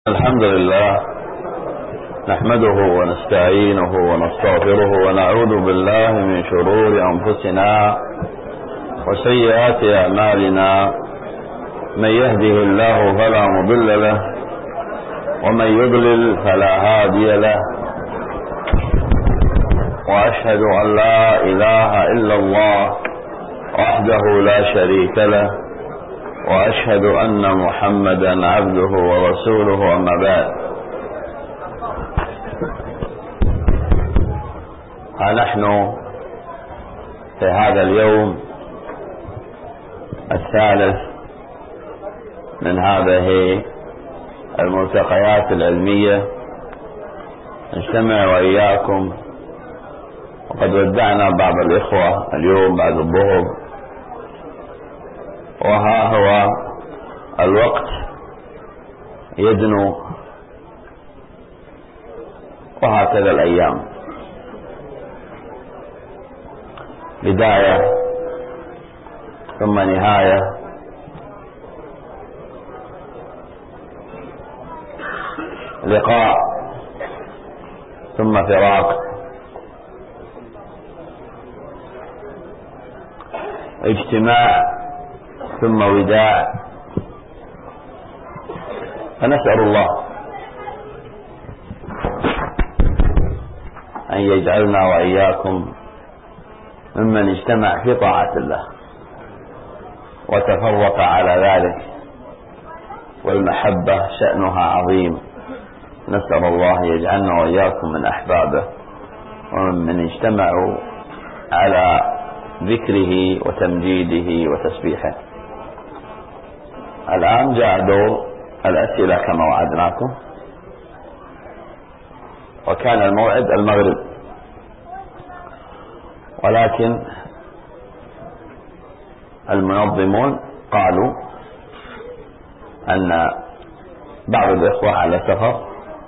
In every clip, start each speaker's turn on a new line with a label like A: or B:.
A: الحمد لله نحمده ونستعينه ونستغفره ونعوذ بالله من شرور أنفسنا وسيئات أعمالنا. من يهده الله فلا مضل له ومن يضلل فلا هادي له، وأشهد أن لا إله إلا الله وحده لا شريك له، وأشهد أن محمدا عبده ورسوله. أما بعد، نحن في هذا اليوم الثالث من هذه الملتقيات العلمية نجتمع وإياكم، وقد ودعنا بعض الإخوة اليوم بعد الظهر، وها هو الوقت يدنو، وهكذا الأيام، بداية ثم نهاية، لقاء ثم فراق، اجتماع ثم وداع. فنسأل الله أن يجعلنا وإياكم ممن اجتمع في طاعة الله وتفرق على ذلك، والمحبة شأنها عظيم. نسأل الله يجعلنا وإياكم من أحبابه ومن اجتمعوا على ذكره وتمجيده وتسبيحه. الآن جاء دور الأسئلة كما وعدناكم، وكان الموعد المغرب، ولكن المنظمون قالوا أن بعض الإخوة على سفر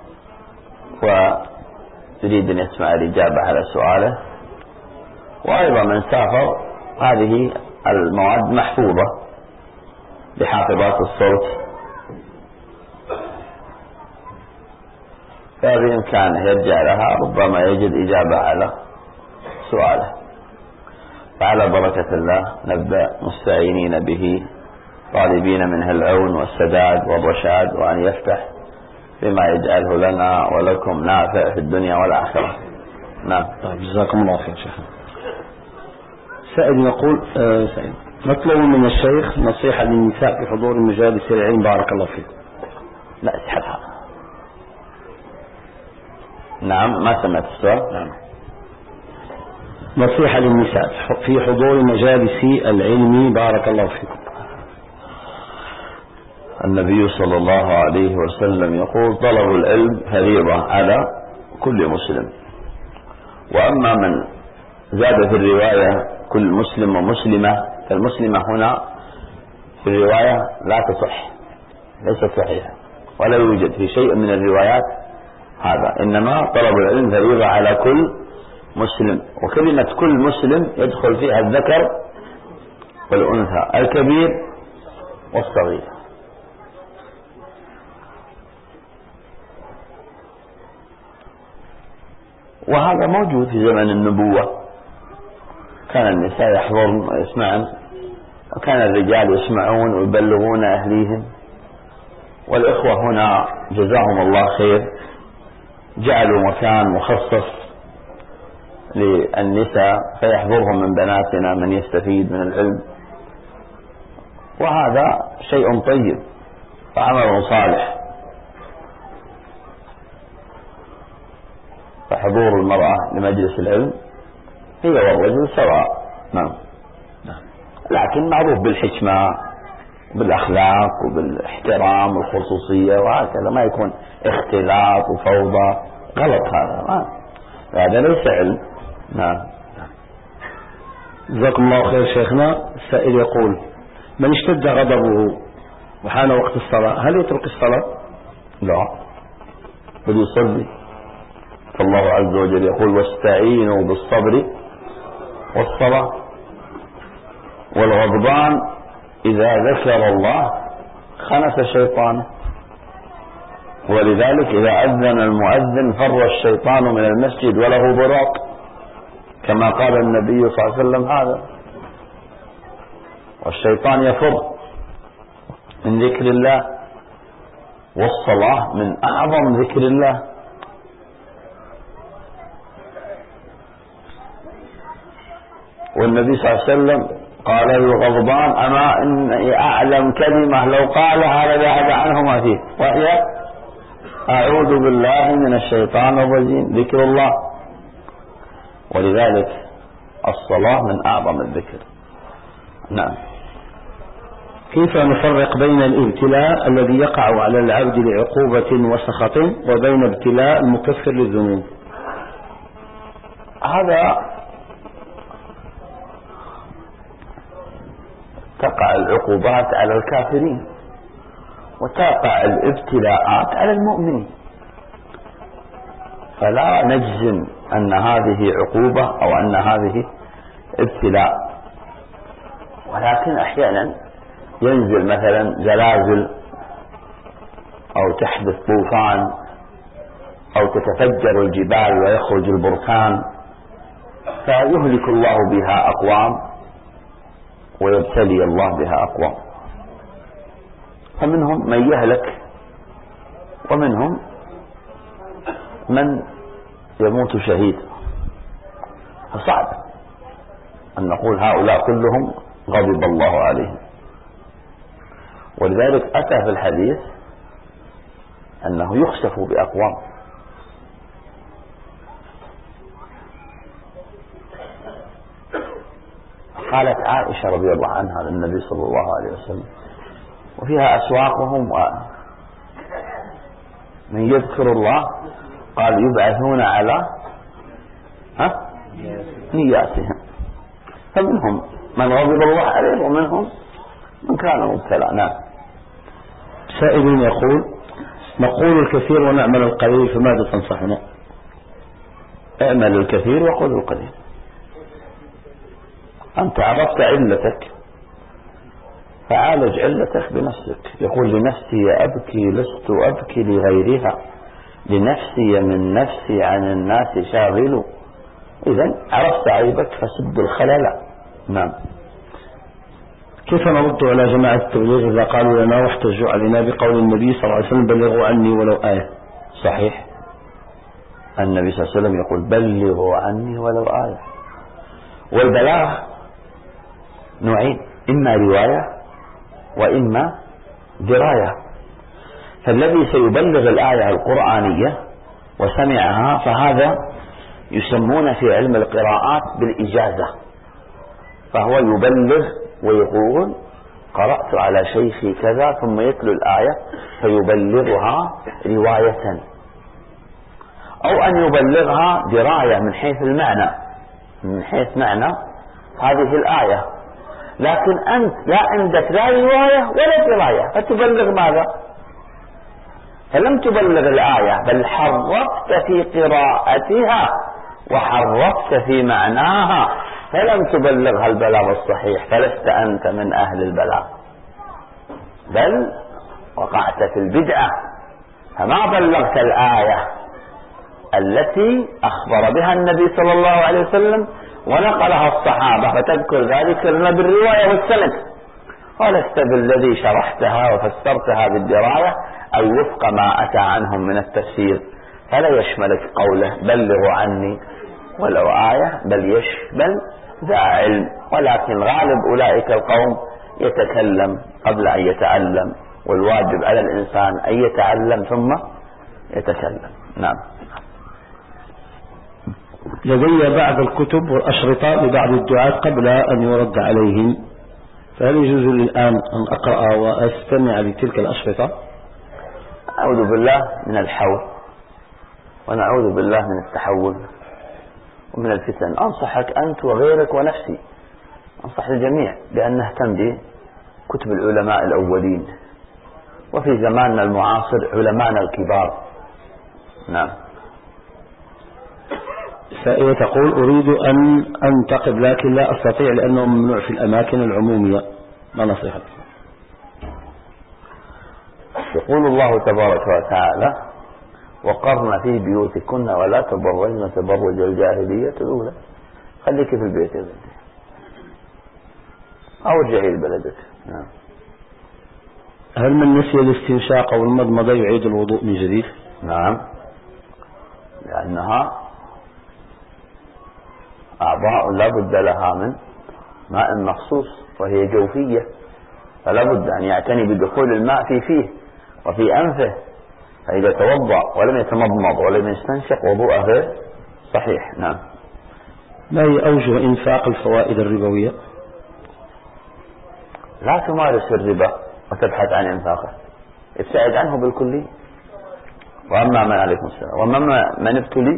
A: ويريد أن يسمع الإجابة على سؤاله، وأيضا من سافر هذه المواد محفوظة بحافظات الصوت، فبإمكانه يرجع لها، ربما يجد إجابة على سؤاله. فعلى بركة الله نبدأ مستعينين به، طالبين منه العون والسداد والرشاد، وأن يفتح بما يجعله لنا ولكم نافع في الدنيا والآخرة. نعم.
B: طيب، جزاكم الله خير شيخنا. سائل يقول مطلوب من الشيخ نصيحة للنساء في حضور مجالس العلم، بارك الله فيكم.
A: لا، اسحبها. نعم، ما سمعت السؤال.
B: نعم. نصيحة للنساء في حضور مجالس العلم، بارك الله فيكم.
A: النبي صلى الله عليه وسلم يقول: طلب العلم فريضة على كل مسلم. وأما من زاد في الرواية كل مسلم ومسلمة، فالمسلمة هنا في الرواية لا تصح، ليست صحيحة، ولا يوجد في شيء من الروايات هذا، إنما طلب العلم فريضة على كل مسلم. وكلمة كل مسلم يدخل فيها الذكر والأنثى، الكبير والصغير. وهذا موجود في زمن النبوة، كان النساء يحضرن ويسمعن، وكان الرجال يسمعون ويبلغون أهليهم. والإخوة هنا جزاهم الله خير جعلوا مكان مخصص للنساء فيحضرهم من بناتنا من يستفيد من العلم، وهذا شيء طيب وعمل صالح. فحضور المرأة لمجلس العلم هي والرجل سواء. نعم. لكن معروف بالحكمة وبالأخلاق وبالاحترام والخصوصية، وهكذا ما يكون اختلاط وفوضى. غلط هذا ليس علم. نعم.
B: جزاكم الله خير شيخنا. السائل يقول: من اشتد غضبه وحان وقت الصلاة، هل يترك الصلاة؟
A: لا، بل يصلي. فالله عز وجل يقول: واستعينوا بالصبر والصلاة. والغضبان إذا ذكر الله خنس شيطانه. ولذلك إذا أذن المؤذن فر الشيطان من المسجد وله براق، كما قال النبي صلى الله عليه وسلم هذا. والشيطان يفر من ذكر الله، والصلاة من أعظم ذكر الله. والنبي صلى الله عليه وسلم قال للغضبان: أما إني أعلم كلمة لو قالها لذهب عنه ما فيه، وهي أعوذ بالله من الشيطان الرجيم، ذكر الله. ولذلك الصلاة من أعظم الذكر. نعم.
B: كيف نفرق بين الابتلاء الذي يقع على العبد لعقوبة وسخط وبين ابتلاء المكفر للذنوب؟
A: هذا تقع العقوبات على الكافرين وتقع الابتلاءات على المؤمنين، فلا نجزم أن هذه عقوبة أو أن هذه ابتلاء. ولكن أحيانا ينزل مثلا زلازل أو تحدث طوفان أو تتفجر الجبال ويخرج البركان، فيهلك الله بها أقوام ويبتلي الله بها أقوام، فمنهم من يهلك ومنهم من يموت شهيد. فصعب أن نقول هؤلاء كلهم غضب الله عليهم. ولذلك أتى في الحديث أنه يخسف بأقوام. قالت عائشة رضي الله عنها للنبي صلى الله عليه وسلم: وفيها أسواقهم من يذكر الله، قال: يبعثون على نياتهم، فمنهم من غضب الله عليه ومنهم من كان مبتلى. نعم.
B: سائل يقول: نقول الكثير ونعمل القليل، فماذا تنصحنا؟
A: اعمل الكثير وقل القليل. أنت عرفت علتك فعالج علتك بنفسك. يقول: لنفسي أبكي لست أبكي لغيرها، لنفسي من نفسي عن الناس شاغل. إذن عرفت عيبك فسد الخلل. نعم.
B: كيف نرد على جماعة التبليغ إذا قالوا لنا واحتجوا علينا بقول النبي صلى الله عليه وسلم: بلغوا عني ولو آية؟
A: صحيح، النبي صلى الله عليه وسلم يقول: بلغوا عني ولو آية. والبلاغ نوعين: إما رواية وإما دراية. فالذي سيبلغ الآية القرآنية وسمعها فهذا يسمون في علم القراءات بالإجازة، فهو يبلغ ويقول: قرأت على شيخي كذا، ثم يتلو الآية فيبلغها رواية، أو أن يبلغها دراية من حيث المعنى، من حيث معنى هذه الآية، لكن أنت لا عندك لا رواية ولا دراية، فتبلغ ماذا؟ فلم تبلغ الآية، بل حرفت في قراءتها وحرفت في معناها، فلم تبلغها البلاغ الصحيح، فلست أنت من أهل البلاغ، بل وقعت في البدعة، فما بلغت الآية التي أخبر بها النبي صلى الله عليه وسلم ونقلها الصحابة، فتذكر ذلك لنا بالرواية والسند، ولست بالذي شرحتها وفسرتها بالدراية أي وفق ما أتى عنهم من التفسير. فلا يشملك قوله بلغوا عني ولو آية، بل يشمل ذا علم، ولكن غالب أولئك القوم يتكلم قبل أن يتعلم، والواجب على الإنسان أن يتعلم ثم يتكلم. نعم.
B: لدي بعض الكتب والأشرطة لبعض الدعاة قبل أن يرد عليهم، فهل يجوز لي الآن أن أقرأ وأستمع لتلك الأشرطة؟
A: أعوذ بالله من الحول، ونعوذ بالله من التحول ومن الفتن. أنصحك أنت وغيرك ونفسي، أنصح الجميع بأن نهتم بكتب العلماء الأولين، وفي زماننا المعاصر علماءنا الكبار. نعم.
B: سائلة تقول: أريد أن أنتقب لكن لا أستطيع لأنه ممنوع في الأماكن العمومية، ما نصيحتك؟
A: يقول الله تبارك وتعالى: وقرن في بيوتكن ولا تبرجن تبرج الجاهلية الأولى. خليك في البيت يا بنتي أو ارجعي لبلدك. نعم.
B: هل من نسي الاستنشاق أو المضمضة يعيد الوضوء من جديد؟
A: نعم، لأنها أعضاء لا بد لها من ماء مخصوص وهي جوفية، فلا بد أن يعتني بدخول الماء في فيه وفي أنفه، فإذا توضأ ولم يتمضمض ولم يستنشق وضوءه غير صحيح. نعم.
B: ما هي أوجه إنفاق الفوائد الربوية؟
A: لا تمارس الربا وتبحث عن إنفاقه، ابتعد عنه بالكلية. وأما من عليكم السلام، وأما من ابتلي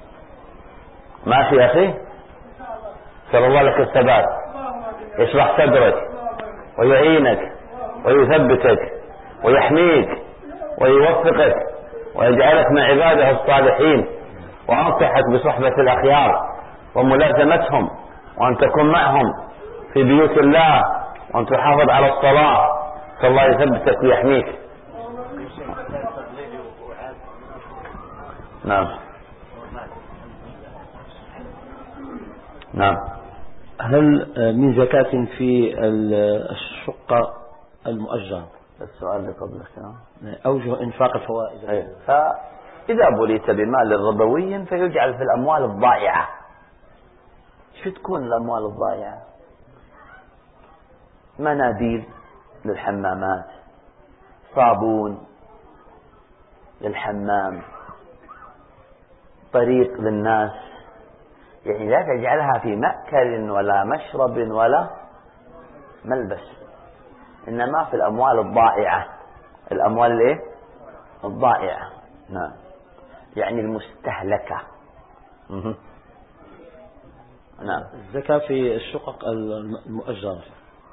A: ماشي أخي، سأل الله لك الثبات، يشرح صدرك ويعينك ويثبتك ويحميك ويوفقك ويجعلك من عباده الصالحين، وأنصحك بصحبة الأخيار وملازمتهم، وأن تكون معهم في بيوت الله، وأن تحافظ على الصلاة، فالله يثبتك ويحميك. نعم. نعم.
B: هل من زكاة في الشقة المؤجرة؟
A: السؤال اللي قبلك.
B: أوجه إنفاق الفوائد.
A: فإذا بليت بمال ربوي فيجعل في الأموال الضائعة. شو تكون الأموال الضائعة؟ مناديل للحمامات، صابون للحمام، طريق للناس، يعني لا تجعلها في مأكل ولا مشرب ولا ملبس، إنما في الأموال الضائعة. الأموال الايه؟ الضائعة. نعم، يعني المستهلكة. نعم.
B: الزكاة في الشقق المؤجرة.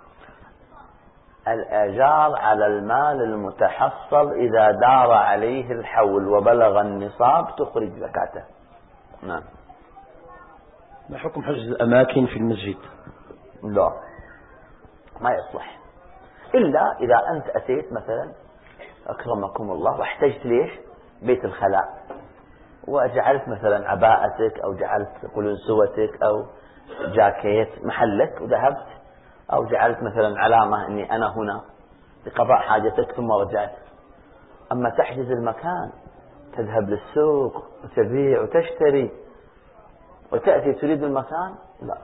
A: الآجار على المال المتحصل إذا دار عليه الحول وبلغ النصاب تخرج زكاته. نعم.
B: ما حكم حجز الأماكن في المسجد؟
A: لا، ما يصلح إلا إذا أنت أتيت مثلا أكرمكم الله واحتجت ليش بيت الخلاء، وجعلت مثلا عباءتك أو جعلت قلنسوتك أو جاكيت محلك وذهبت، أو جعلت مثلا علامة أني أنا هنا لقضاء حاجتك ثم رجعت. أما تحجز المكان، تذهب للسوق وتبيع وتشتري وتأتي تريد المكان، لا.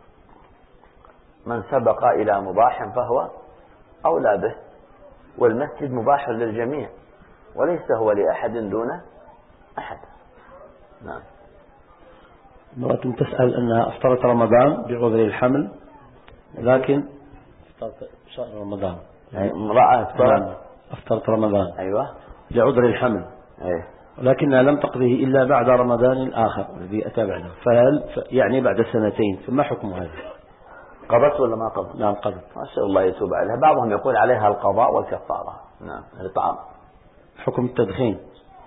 A: من سبق إلى مباح فهو أولى به، والمسجد مباح للجميع وليس هو لأحد دون أحد. نعم.
B: امرأة تسأل أنها أفطرت رمضان بعذر الحمل، لكن أفطرت شهر رمضان.
A: امرأة
B: أفطرت رمضان،
A: أيوة،
B: لعذر الحمل،
A: أيه،
B: ولكنها لم تقضيه إلا بعد رمضان الآخر الذي أتى بعده، فهل يعني بعد سنتين، فما حكم هذا؟
A: قضت ولا ما قضت؟
B: نعم قضت.
A: ما شاء الله يتوب عليها. بعضهم يقول عليها القضاء والكفارة. نعم، الإطعام.
B: حكم التدخين،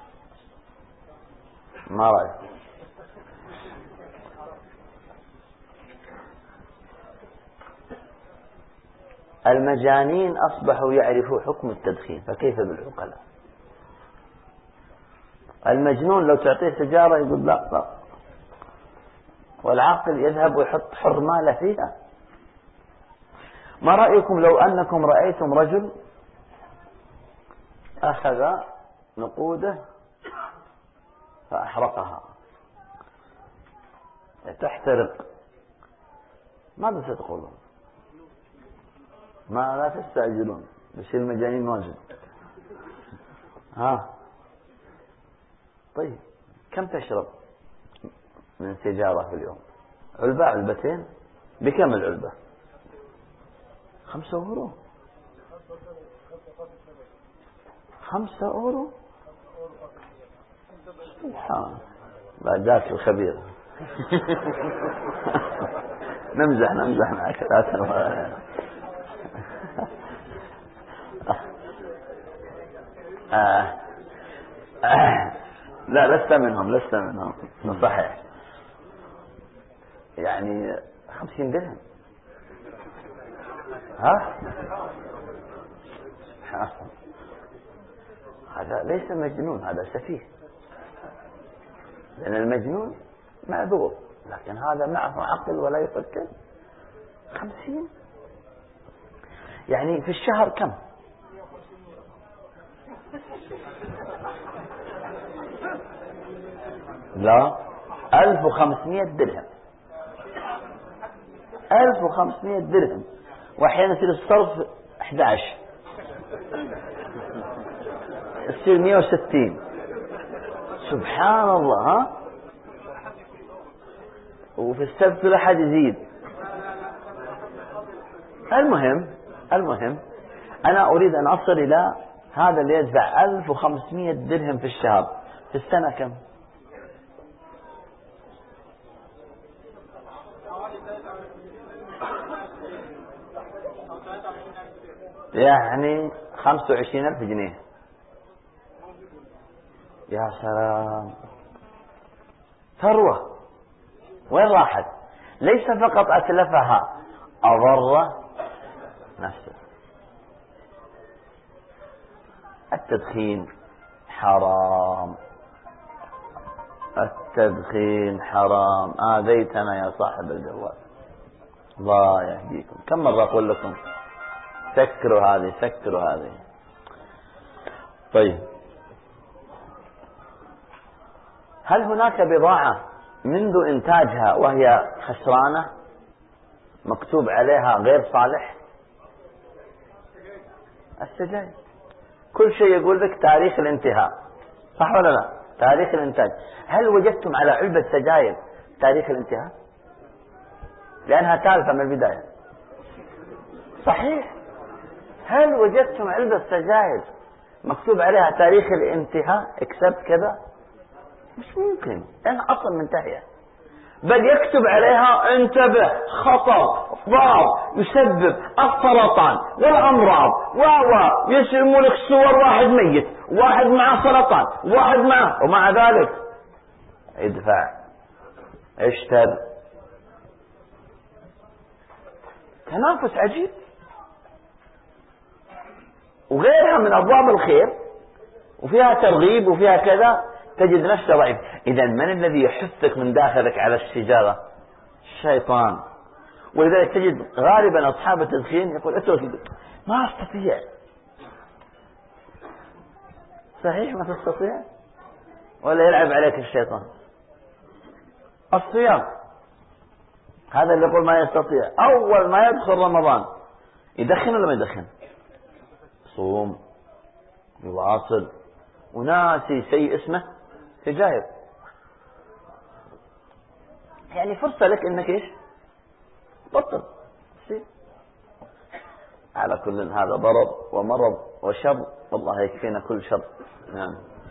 A: ما رأيك؟ المجانين أصبحوا يعرفوا حكم التدخين، فكيف بالعقلاء؟ المجنون لو تعطيه سجارة يقول لا لا، والعاقل يذهب ويحط حر ماله فيها. ما رأيكم لو أنكم رأيتم رجل أخذ نقوده فأحرقها تحترق، ماذا ستقولون؟ ما لا تستعجلون، بس المجانين واجد. طيب كم تشرب من سيجارة في اليوم؟ علبة علبتين؟ بكم العلبة؟ 5 أورو. 5 أورو؟ سبحان الله، ذاك الخبير. نمزح معك. لا، لست منهم صحيح، يعني 50 درهم. هذا ليس مجنون، هذا سفيه، لأن المجنون معذور، لكن هذا معه عقل ولا يفكر. 50 يعني في الشهر كم؟ لا 1500 درهم، 1500 درهم، وأحيانا يصير الصرف 11 يصير 160. سبحان الله. ها، وفي السبت الأحد يزيد. المهم أنا أريد أن أصل إلى هذا اللي يدفع 1500 درهم في الشهر، في السنة كم؟ يعني 25,000 جنيه. يا سلام، ثروة وين راحت؟ ليس فقط أتلفها، أضر نفسه. التدخين حرام، التدخين حرام. آذيتنا يا صاحب الجوال، الله يهديكم. كم مرة أقول لكم سكروا هذه، سكروا هذه. طيب، هل هناك بضاعة منذ إنتاجها وهي خسرانة مكتوب عليها غير صالح؟ السجاير، كل شيء يقول لك تاريخ الانتهاء، صح ولا لا؟ تاريخ الانتاج. هل وجدتم على علبة سجاير تاريخ الانتهاء؟ لأنها تالفة من البداية. صحيح. هل وجدتم علبة سجاير مكتوب عليها تاريخ الانتهاء اكسبت كذا؟ مش ممكن، لأنها أصلا منتهية. بل يكتب عليها انتبه، خطر، ضار، يسبب السرطان والأمراض، يسموا لك صور واحد ميت، واحد معه سرطان، واحد معه، ومع ذلك ادفع، اشتر. تنافس عجيب. وغيرها من أبواب الخير، وفيها ترغيب وفيها كذا، تجد نفسه ضعيف. إذا من الذي يحثك من داخلك على السجارة؟ الشيطان. ولذلك تجد غالبا أصحاب التدخين يقول اترك، ما أستطيع. صحيح ما تستطيع، ولا يلعب عليك الشيطان. الصيام، هذا اللي يقول ما يستطيع. أول ما يدخل رمضان يدخن ولا ما يدخن؟ صوم، يواصل، وناسي شيء اسمه سجاير. يعني فرصة لك انك ايش؟ بطل. على كل هذا ضرر ومرض وشر، والله يكفينا كل شر. نعم.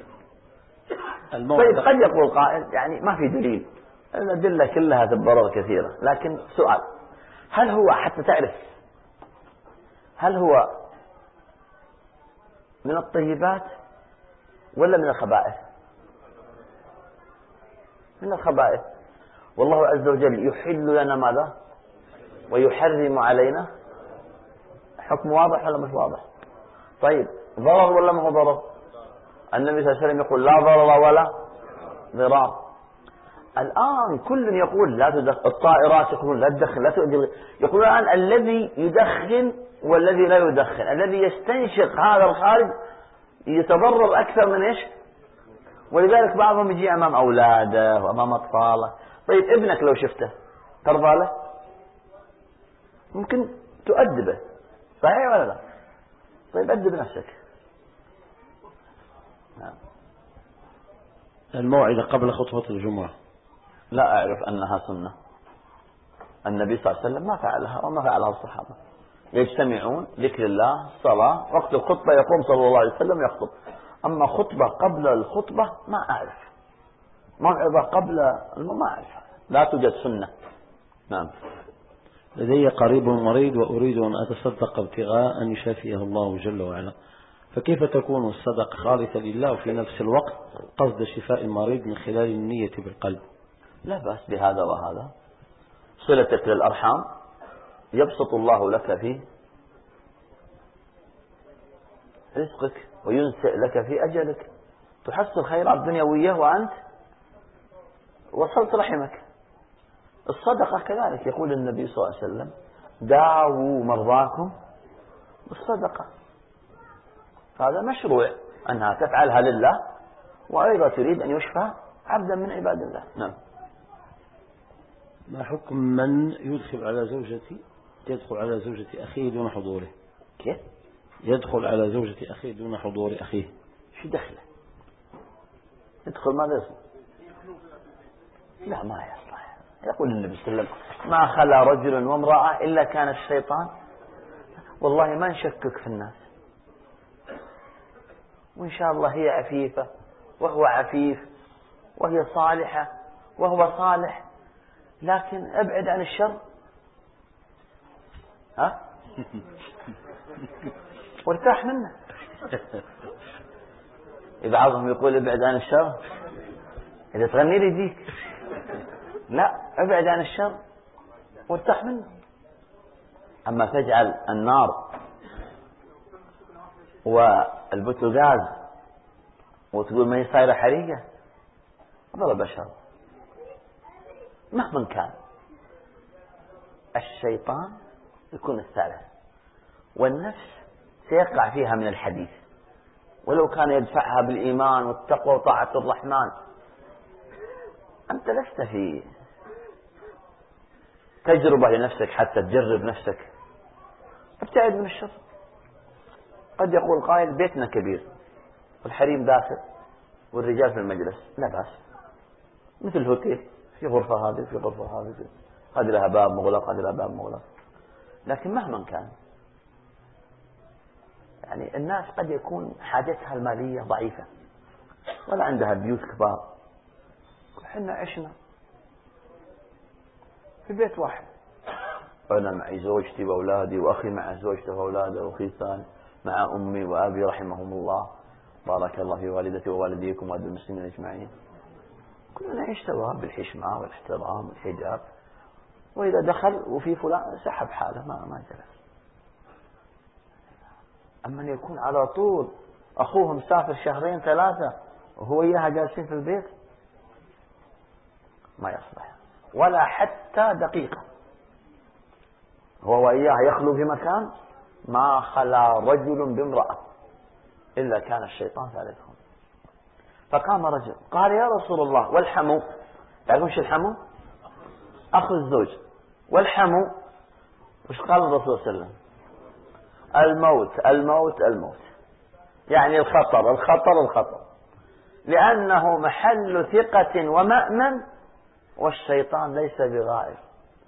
A: طيب، قد يقول قائل يعني ما في دليل، الأدلة كلها تضرر كثيرة، لكن سؤال، هل هو حتى تعرف هل هو من الطيبات ولا من الخبائث؟ من الخبائث. والله عز وجل يحل لنا ماذا ويحرم علينا. حكم واضح ولا مش واضح؟ طيب، ضرر ولا ما هو ضرر؟ النبي صلى الله عليه وسلم يقول لا ضرر ولا ضرار. الآن كل يقول لا تدخن، الطائرات يقولون لا تدخن، لا تؤذي. يقول الآن الذي يدخن والذي لا يدخن، الذي يستنشق هذا الخارج يتضرر أكثر من إيش؟ ولذلك بعضهم يجي أمام أولاده وأمام أطفاله. طيب، ابنك لو شفته ترضى له؟ ممكن تؤدبه، صحيح ولا لا؟ طيب، أدب نفسك. نعم.
B: الموعظة قبل خطبة الجمعة،
A: لا أعرف أنها سنة. النبي صلى الله عليه وسلم ما فعلها وما فعلها الصحابة. يجتمعون، ذكر الله، صلاة، وقت الخطبة يقوم صلى الله عليه وسلم يخطب. أما خطبة قبل الخطبة ما أعرف، موعظة قبل ما أعرف، لا توجد سنة. نعم.
B: لدي قريب مريض وأريد أن أتصدق ابتغاء أن يشافيه الله جل وعلا، فكيف تكون الصدقة خالصة لله وفي نفس الوقت قصد شفاء المريض من خلال النية بالقلب؟
A: لا بأس بهذا وهذا. صلتك للأرحام يبسط الله لك فيه رزقك وينسئ لك في أجلك، تحصل خيرات دنيوية وأنت وصلت رحمك. الصدقة كذلك، يقول النبي صلى الله عليه وسلم داووا مرضاكم بالصدقة. هذا مشروع أنها تفعلها لله، وأيضا تريد أن يشفى عبدا من عباد الله. نعم.
B: ما حكم من يدخل على زوجة أخيه دون حضوره؟
A: كيف؟
B: يدخل على زوجة أخيه دون حضور أخيه.
A: شو دخله؟ يدخل ماذا يصنع؟ لا ما يصلح. يقول النبي صلى الله عليه وسلم ما خلا رجل وامرأة إلا كان الشيطان. والله ما نشكك في الناس، وإن شاء الله هي عفيفة وهو عفيف وهي صالحة وهو صالح، لكن ابعد عن الشر. ها؟ وارتاح منه. بعضهم يقول ابعد عن الشر، إذا تغني لي ديك. لا، ابعد عن الشر وارتاح منه. أما تجعل النار والبوتاجاز وتقول ما هي صايرة حريقة، هذا بشر. مهما كان الشيطان يكون الثالث، والنفس سيقع فيها من الحديث، ولو كان يدفعها بالإيمان والتقوى وطاعة الرحمن. أنت لست في تجربة لنفسك حتى تجرب نفسك. ابتعد من الشر. قد يقول قائل بيتنا كبير والحريم داخل والرجال في المجلس، لا بأس، مثل الهوتيل، في غرفة هذه في غرفة هذه لها باب مغلق، هذه لها باب مغلق. لكن مهما كان يعني الناس قد يكون حاجتها المالية ضعيفة ولا عندها بيوت كبار. احنا عشنا في بيت واحد، أنا معي زوجتي وأولادي، وأخي مع زوجته وأولاده، وأخي الثاني مع أمي وأبي رحمهم الله، بارك الله في والدتي ووالديكم ووالد المسلمين أجمعين. كلنا نعيش سوا بالحشمة والاحترام والحجاب، وإذا دخل وفي فلان سحب حاله ما جلس. أما أن يكون على طول أخوه مسافر شهرين ثلاثة وهو إياها جالسين في البيت، ما يصلح ولا حتى دقيقة. هو وإياها يخلو في مكان ما خلا رجل بامرأة إلا كان الشيطان ثالثهم. فقام رجل قال يا رسول الله والحمو، تعرفون شو الحمو؟ أخو الزوج. والحمو وش قال الرسول صلى الله عليه وسلم؟ الموت الموت الموت، يعني الخطر الخطر الخطر، لأنه محل ثقة ومأمن، والشيطان ليس بغائب.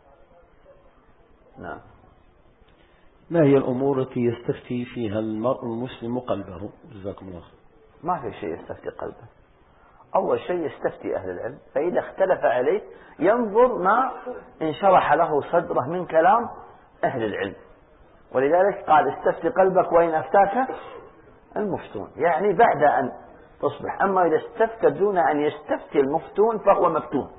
A: نعم.
B: ما هي الأمور التي يستفتي فيها المرء المسلم قلبه؟ جزاكم الله خير.
A: ما في شيء يستفتي قلبه. أول شيء يستفتي أهل العلم، فإذا اختلف عليه ينظر ما انشرح له صدره من كلام أهل العلم. ولذلك قال استفتي قلبك وإن أفتاك المفتون، يعني بعد أن تصبح. أما إذا استفتى دون أن يستفتي المفتون فهو مفتون.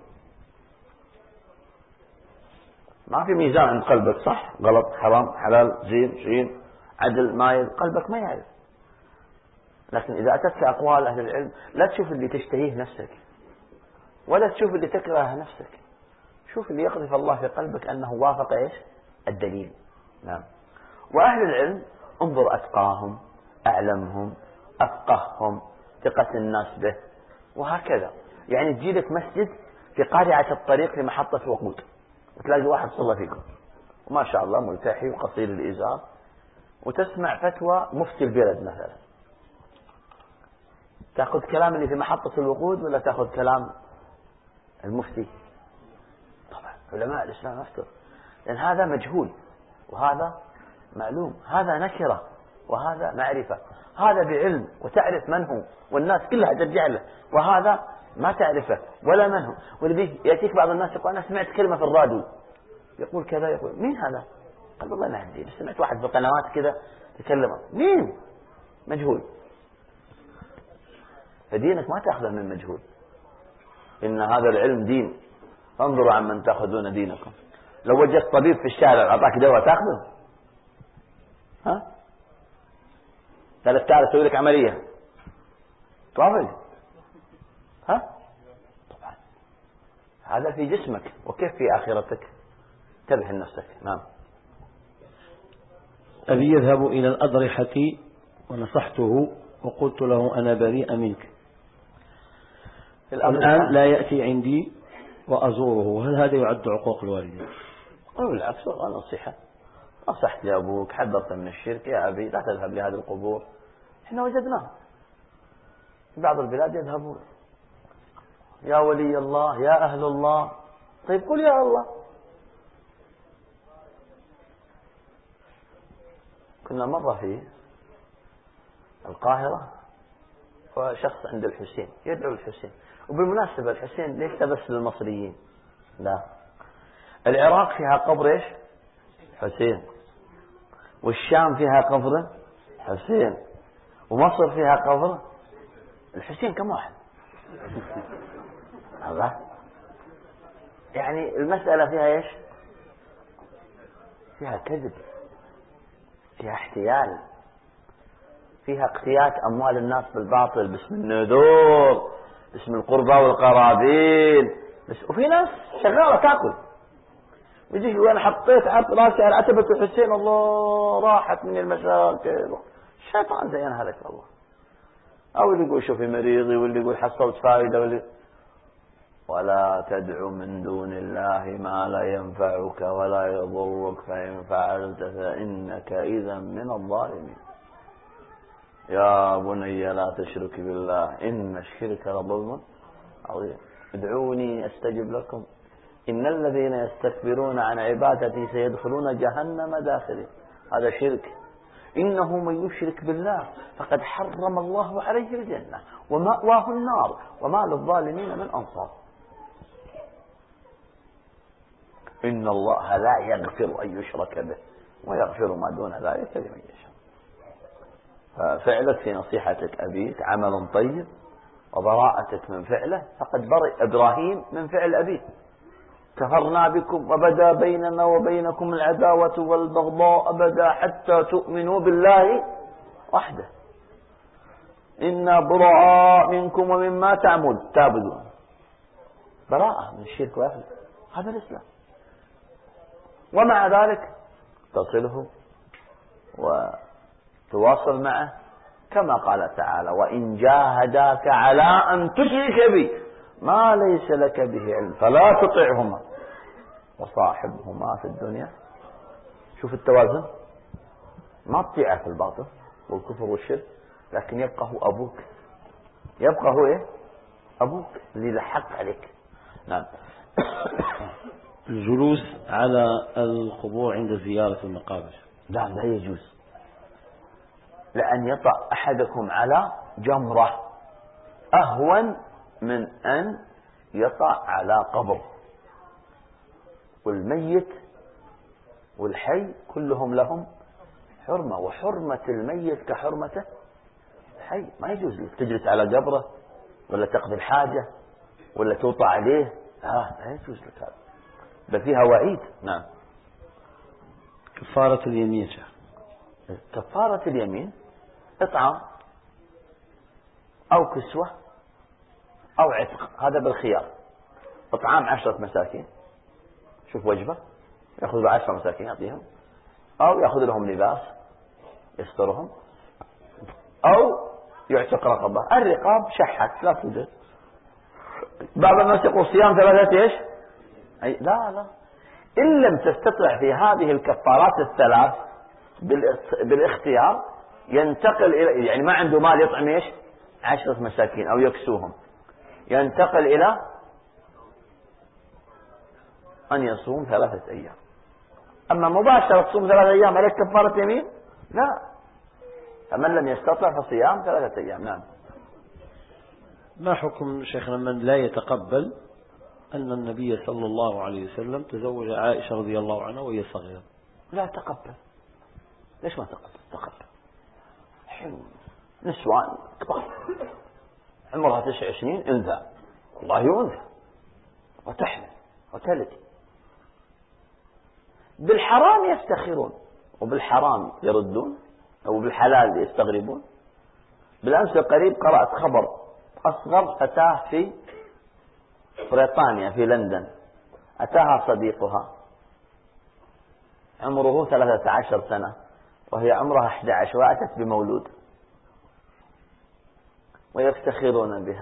A: ما في ميزان عند قلبك، صح غلط حرام حلال زين شين عدل مايل، قلبك ما يعرف. لكن إذا أتتك أقوال أهل العلم لا تشوف اللي تشتهيه نفسك ولا تشوف اللي تكره نفسك، شوف اللي يقذف الله في قلبك أنه وافق إيش الدليل. نعم. وأهل العلم انظر أتقاهم أعلمهم أفقههم ثقة الناس به، وهكذا. يعني تجيلك مسجد في قارعة الطريق لمحطة وقود وتلاقي واحد صلى فيكم وما شاء الله ملتحي وقصير الإزار، وتسمع فتوى مفتي البلد مثلا، تأخذ كلام اللي في محطة الوقود ولا تأخذ كلام المفتي؟ طبعا علماء الإسلام أفتوا، لأن هذا مجهول وهذا معلوم، هذا نكرة وهذا معرفة، هذا بعلم وتعرف من هو والناس كلها ترجع له، وهذا ما تعرفه ولا من هو. ولذلك يأتيك بعض الناس يقول أنا سمعت كلمة في الراديو يقول كذا، يقول مين هذا؟ قال والله ما أدري، سمعت واحد في القنوات كذا تكلم. مين؟ مجهول. فدينك ما تأخذه من مجهول، إن هذا العلم دين، فانظروا عمن تأخذون دينكم. لو وجدت طبيب في الشارع أعطاك دواء تأخذه؟ ها؟ قالت تعال اسوي لك عملية، توافق؟ ها؟ طبعا هذا في جسمك، وكيف في آخرتك؟ انتبه لنفسك. نعم.
B: أبي يذهب إلى الأضرحة ونصحته وقلت له أنا بريء منك، والآن لا يأتي عندي وأزوره، هل هذا يعد عقوق الوالدين؟
A: بالعكس، نصيحة. نصحت لأبوك، حذرت من الشرك، يا أبي لا تذهب لهذه القبور، احنا وجدناه في بعض البلاد يذهبون، يا ولي الله، يا أهل الله. طيب قل يا الله. كنا مرة في القاهرة وشخص عند الحسين يدعو الحسين، وبالمناسبة الحسين ليس بس للمصريين، لا، العراق فيها قبر ايش؟ حسين، والشام فيها قبر حسين، ومصر فيها قبر الحسين. كم واحد؟ هذا يعني المسألة فيها ايش؟ فيها كذب، فيها احتيال، فيها اقتيات أموال الناس بالباطل باسم النذور، باسم القربى والقرابين، وفي ناس شغالة تاكل، ويجيك وانا حط راسي على عتبة الحسين، الله راحت من المشاكل. الشيطان زينها لك الله. او اللي يقول شوفي مريضي، واللي يقول حصلت فائدة، ولا تدعو من دون الله ما لا ينفعك ولا يضرك، فإن فعلت فإنك إذا من الظالمين. يا بني لا تشرك بالله إن الشرك لظلم عظيم. ادعوني أستجب لكم إن الذين يستكبرون عن عبادتي سيدخلون جهنم داخلين. هذا شرك. إنه من يشرك بالله فقد حرم الله عليه الجنة ومأواه النار وما للظالمين من أنصار. إن الله لا يغفر أن يشرك به ويغفر ما دون ذلك لمن يشاء. ففعلك في نصيحتك أبيك عمل طيب، وبراءتك من فعله فقد برئ إبراهيم من فعل أبيه. كفرنا بكم وبدا بيننا وبينكم العداوة والبغضاء أبدا حتى تؤمنوا بالله وحده إنا براء منكم ومما تعبدون. براءة من الشرك وأهله، هذا الإسلام. ومع ذلك تصله وتواصل معه، كما قال تعالى وإن جاهداك على أن تشرك بي ما ليس لك به علم فلا تطعهما وصاحبهما في الدنيا. شوف التوازن، ما تطيعه في الباطل والكفر والشرك، لكن يبقى هو أبوك، يبقى هو إيه؟ أبوك اللي لحق عليك. نعم.
B: الجلوس على القبور عند زيارة المقابر
A: لا يجوز، لأن يطأ أحدكم على جمرة أهون من أن يطأ على قبر. والميت والحي كلهم لهم حرمة، وحرمة الميت كحرمته الحي. ما يجوز لك تجلس على قبره ولا تقضي الحاجة ولا توطأ عليه، لا يجوز لك هذا، بل فيها وعيد. نعم.
B: كفارة اليمين.
A: كفارة اليمين إطعام أو كسوة أو عتق، هذا بالخيار. إطعام 10 مساكين، شوف وجبة يأخذ له 10 مساكين يعطيهم، أو يأخذ لهم لباس يسترهم، أو يعتق رقبة. الرقاب شحت لا توجد. بعض الناس يقول صيام 3 إيش؟ لا إن لم تستطع في هذه الكفارات الثلاث بالاختيار ينتقل إلى، يعني ما عنده مال يطعم إيش 10 مساكين أو يكسوهم، ينتقل إلى أن يصوم 3 أيام. أما مباشرة تصوم 3 أيام عليك كفارة يمين؟ لا. فمن لم يستطع فصيام 3 أيام. نعم.
B: ما حكم شيخنا من لا يتقبل أن النبي صلى الله عليه وسلم تزوج عائشة رضي الله عنها وهي صغيرة؟
A: لا تقبل. ليش ما تقبل؟ نسوان كبار عمرها 9 سنين انثى، والله انثى، وتحمل وتلد. بالحرام يفتخرون وبالحرام يردون، أو بالحلال يستغربون. بالأمس القريب قرأت خبر أصغر فتاة في بريطانيا في لندن، أتاها صديقها عمره 13 سنة وهي عمرها 11 وأتت بمولود ويفتخرون بها.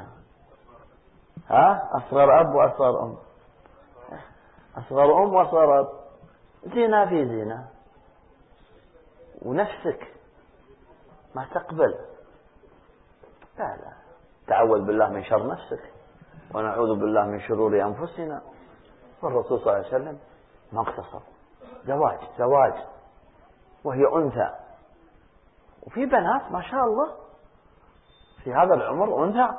A: أصغر أب وأصغر أم، أصغر أم وأصغر أب، زنا في زنا. ونفسك ما تقبل، لا تعوذ بالله من شر نفسك ونعوذ بالله من شرور أنفسنا. والرسول صلى الله عليه وسلم ما اقتصر، زواج وهي أنثى. وفي بنات ما شاء الله في هذا العمر أنثى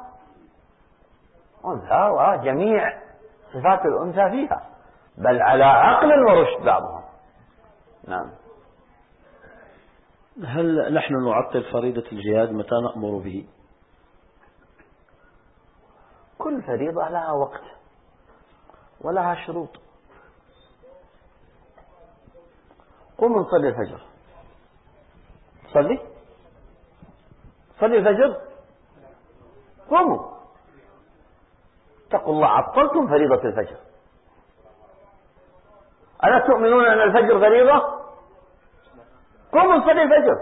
A: وجميع صفات الأنثى فيها، بل على عقل ورشد بعضهم. نعم.
B: هل نحن نعطل فريضة الجهاد؟ متى نأمر به؟
A: كل فريضة لها وقت ولها شروط. قوموا نصلي الفجر، صلي الفجر، قوموا، اتقوا الله، عطلتم فريضة الفجر. ألا تؤمنون أن الفجر فريضة؟ قوموا نصلي الفجر،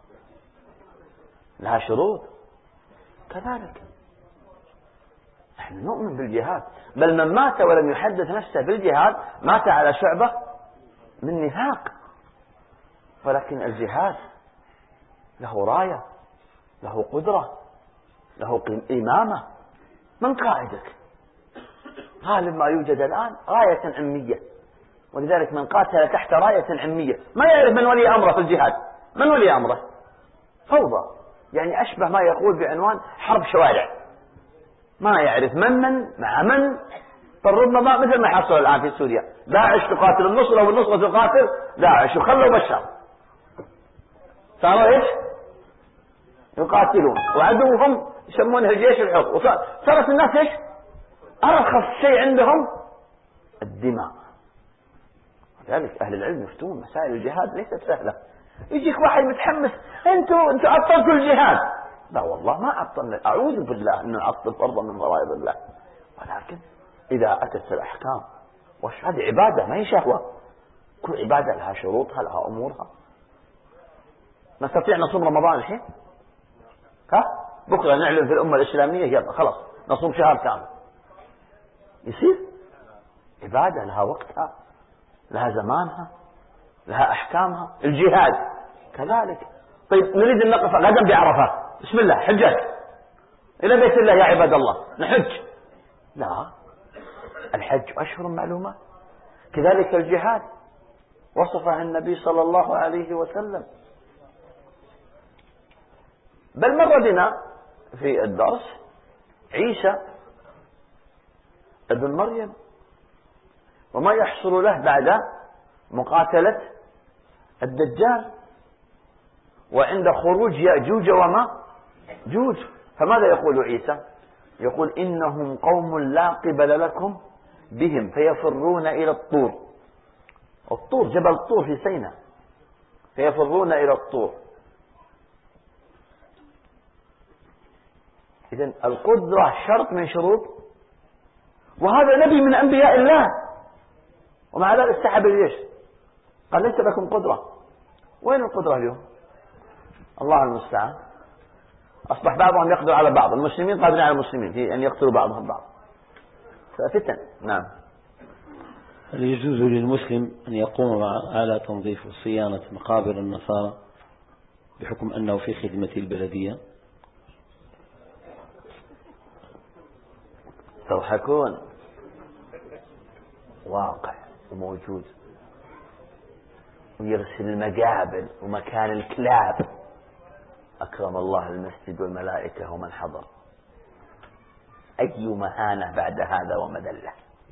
A: لها شروط. كذلك نحن نؤمن بالجهاد، بل من مات ولم يحدث نفسه بالجهاد مات على شعبة من نفاق. ولكن الجهاد له راية، له قدرة، له إمامة. من قائدك؟ غالب ما يوجد الآن راية عمية، ولذلك من قاتل تحت راية عمية ما يعرف من ولي أمره في الجهاد. من ولي أمره؟ فوضى، يعني أشبه ما يقول بعنوان حرب شوارع، ما يعرف من مع من. فربما مثل ما حصل الآن في سوريا، داعش تقاتل النصرة والنصرة تقاتل داعش، وخلوا بشار، صاروا ايش؟ يقاتلون، وعدوهم يسمونه الجيش الحر، وصارت الناس ايش؟ أرخص شيء عندهم الدماء. لذلك أهل العلم يفتون مسائل الجهاد ليست سهلة. يجيك واحد متحمس، انتوا عطلتوا الجهاد. لا والله ما عطلنا، أعوذ بالله أن نعطل فرضا من فرائض الله، ولكن إذا أتت الأحكام، هذه عبادة ما هي شهوة، كل عبادة لها شروطها لها أمورها. نستطيع نصوم رمضان الحين؟ بكرة نعلن في الأمة الإسلامية يلا خلاص نصوم شهر كامل، يصير؟ عبادة لها وقتها، لها زمانها، لها أحكامها. الجهاد كذلك. طيب نريد أن نقف غدا بعرفة، بسم الله حجاج إلى بيت الله يا عباد الله نحج. لا، الحج أشهر معلومات. كذلك الجهاد وصفها النبي صلى الله عليه وسلم. بل مر بنا في الدرس عيسى ابن مريم وما يحصل له بعد مقاتلة الدجال وعند خروج يأجوج وماجوج. فماذا يقول عيسى؟ يقول إنهم قوم لا قبل لكم بهم فيفرون إلى الطور، جبل الطور في سيناء، فيفرون إلى الطور. إذن القدرة شرط من شروط، وهذا نبي من أنبياء الله، ومع ذلك سحب الجيش قال ليس لكم قدرة. وين القدرة اليوم؟ الله المستعان. أصبح بعضهم يقدر على بعض، المسلمين قادرين على المسلمين في أن يقتلوا بعضهم بعض، ففتن. نعم.
B: هل يجوز للمسلم أن يقوم على تنظيف وصيانة مقابر النصارى بحكم أنه في خدمة البلدية؟
A: تضحكون، واقع وموجود، ويغسل المقابر ومكان الكلاب. أكرم الله المسجد والملائكة ومن حضر. أي مهانة بعد هذا ومذلة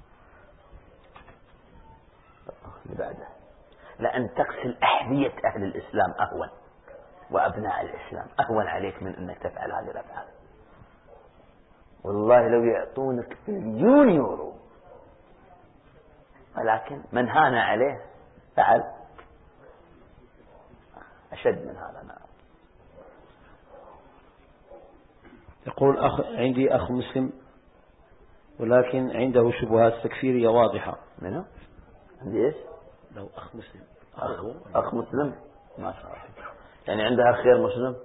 A: بعده. لأن تغسل أحذية أهل الإسلام أهون، وأبناء الإسلام أهون عليك من أنك تفعل هذه الأفعال. والله لو يعطونك مليون يورو، ولكن من هان عليه فعل أشد من هذا. نعم.
B: يقول عندي أخ مسلم ولكن عنده شبهات تكفيرية واضحة.
A: منو؟ عندي إيش؟
B: له أخ مسلم.
A: أخ مسلم؟ ما شاء الله. يعني عندها خير مسلم؟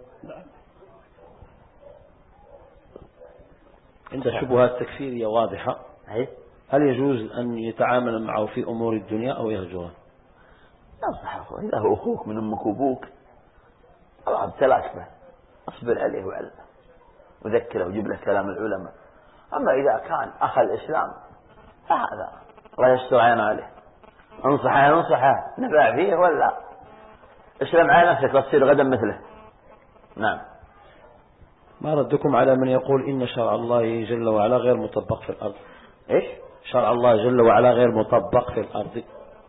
B: عنده شبهات تكفيرية واضحة.
A: أي؟
B: هل يجوز أن يتعامل معه في أمور الدنيا أو يهجره؟
A: نصحه، إذا هو أخوك من أمك وأبوك ابتلاك به، أصبر عليه وعلمه وذكره وجيب له كلام العلماء. أما إذا كان أخ الإسلام فهذا الله يستر عينه عليه، انصحه نفع فيه ولا اسلم على نفسك لا تصير غدا مثله. نعم.
B: ما ردكم على من يقول إن شرع الله جل وعلا غير مطبق في الأرض؟
A: إيش؟
B: شرع الله جل وعلا غير مطبق في الأرض.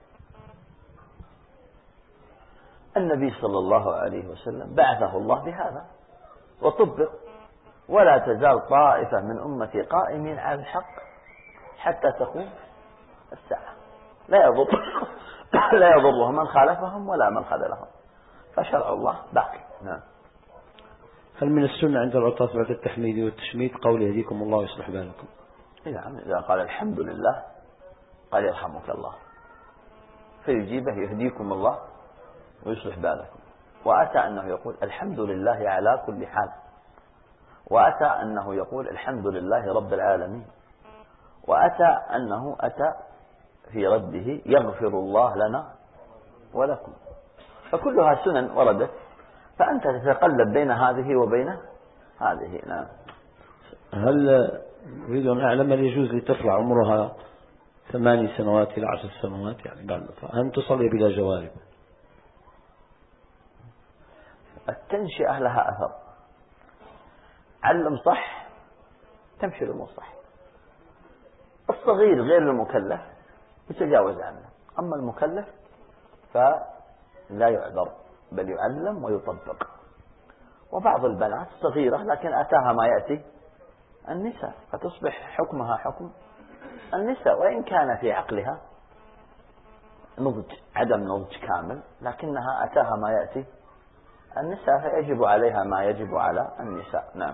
A: النبي صلى الله عليه وسلم بعثه الله بهذا وطبق، ولا تزال طائفة من أمتي قائمين على الحق حتى تقوم الساعة لا يضرهم من خالفهم ولا من خذلهم، فشرع الله باقي. نعم.
B: هل من السنة عند العطاس بعد التحميد والتشميت قول يهديكم الله ويصلح بالكم؟
A: نعم، إذا قال الحمد لله قال يرحمك الله، فيجيبه يهديكم الله ويصلح بالكم. وأتى أنه يقول الحمد لله على كل حال، وأتى أنه يقول الحمد لله رب العالمين، وأتى أنه أتى في رده يغفر الله لنا ولكم. فكلها سنن وردت، فأنت تتقلب بين هذه وبين هذه. نعم.
B: هل أريد أن أعلم هل يجوز لطفل عمرها 8 سنوات إلى 10 سنوات يعني بعد أن تصلي بلا جوارب؟
A: التنشئة لها أثر، علم صح تمشي الأمور صح. الصغير غير المكلف يتجاوز عنه، أما المكلف فلا يعذر بل يعلم ويطبق. وبعض البنات صغيرة لكن أتاها ما يأتي النساء فتصبح حكمها حكم النساء، وإن كان في عقلها نضج عدم نضج كامل، لكنها أتاها ما يأتي النساء فيجب عليها ما يجب على النساء. نعم.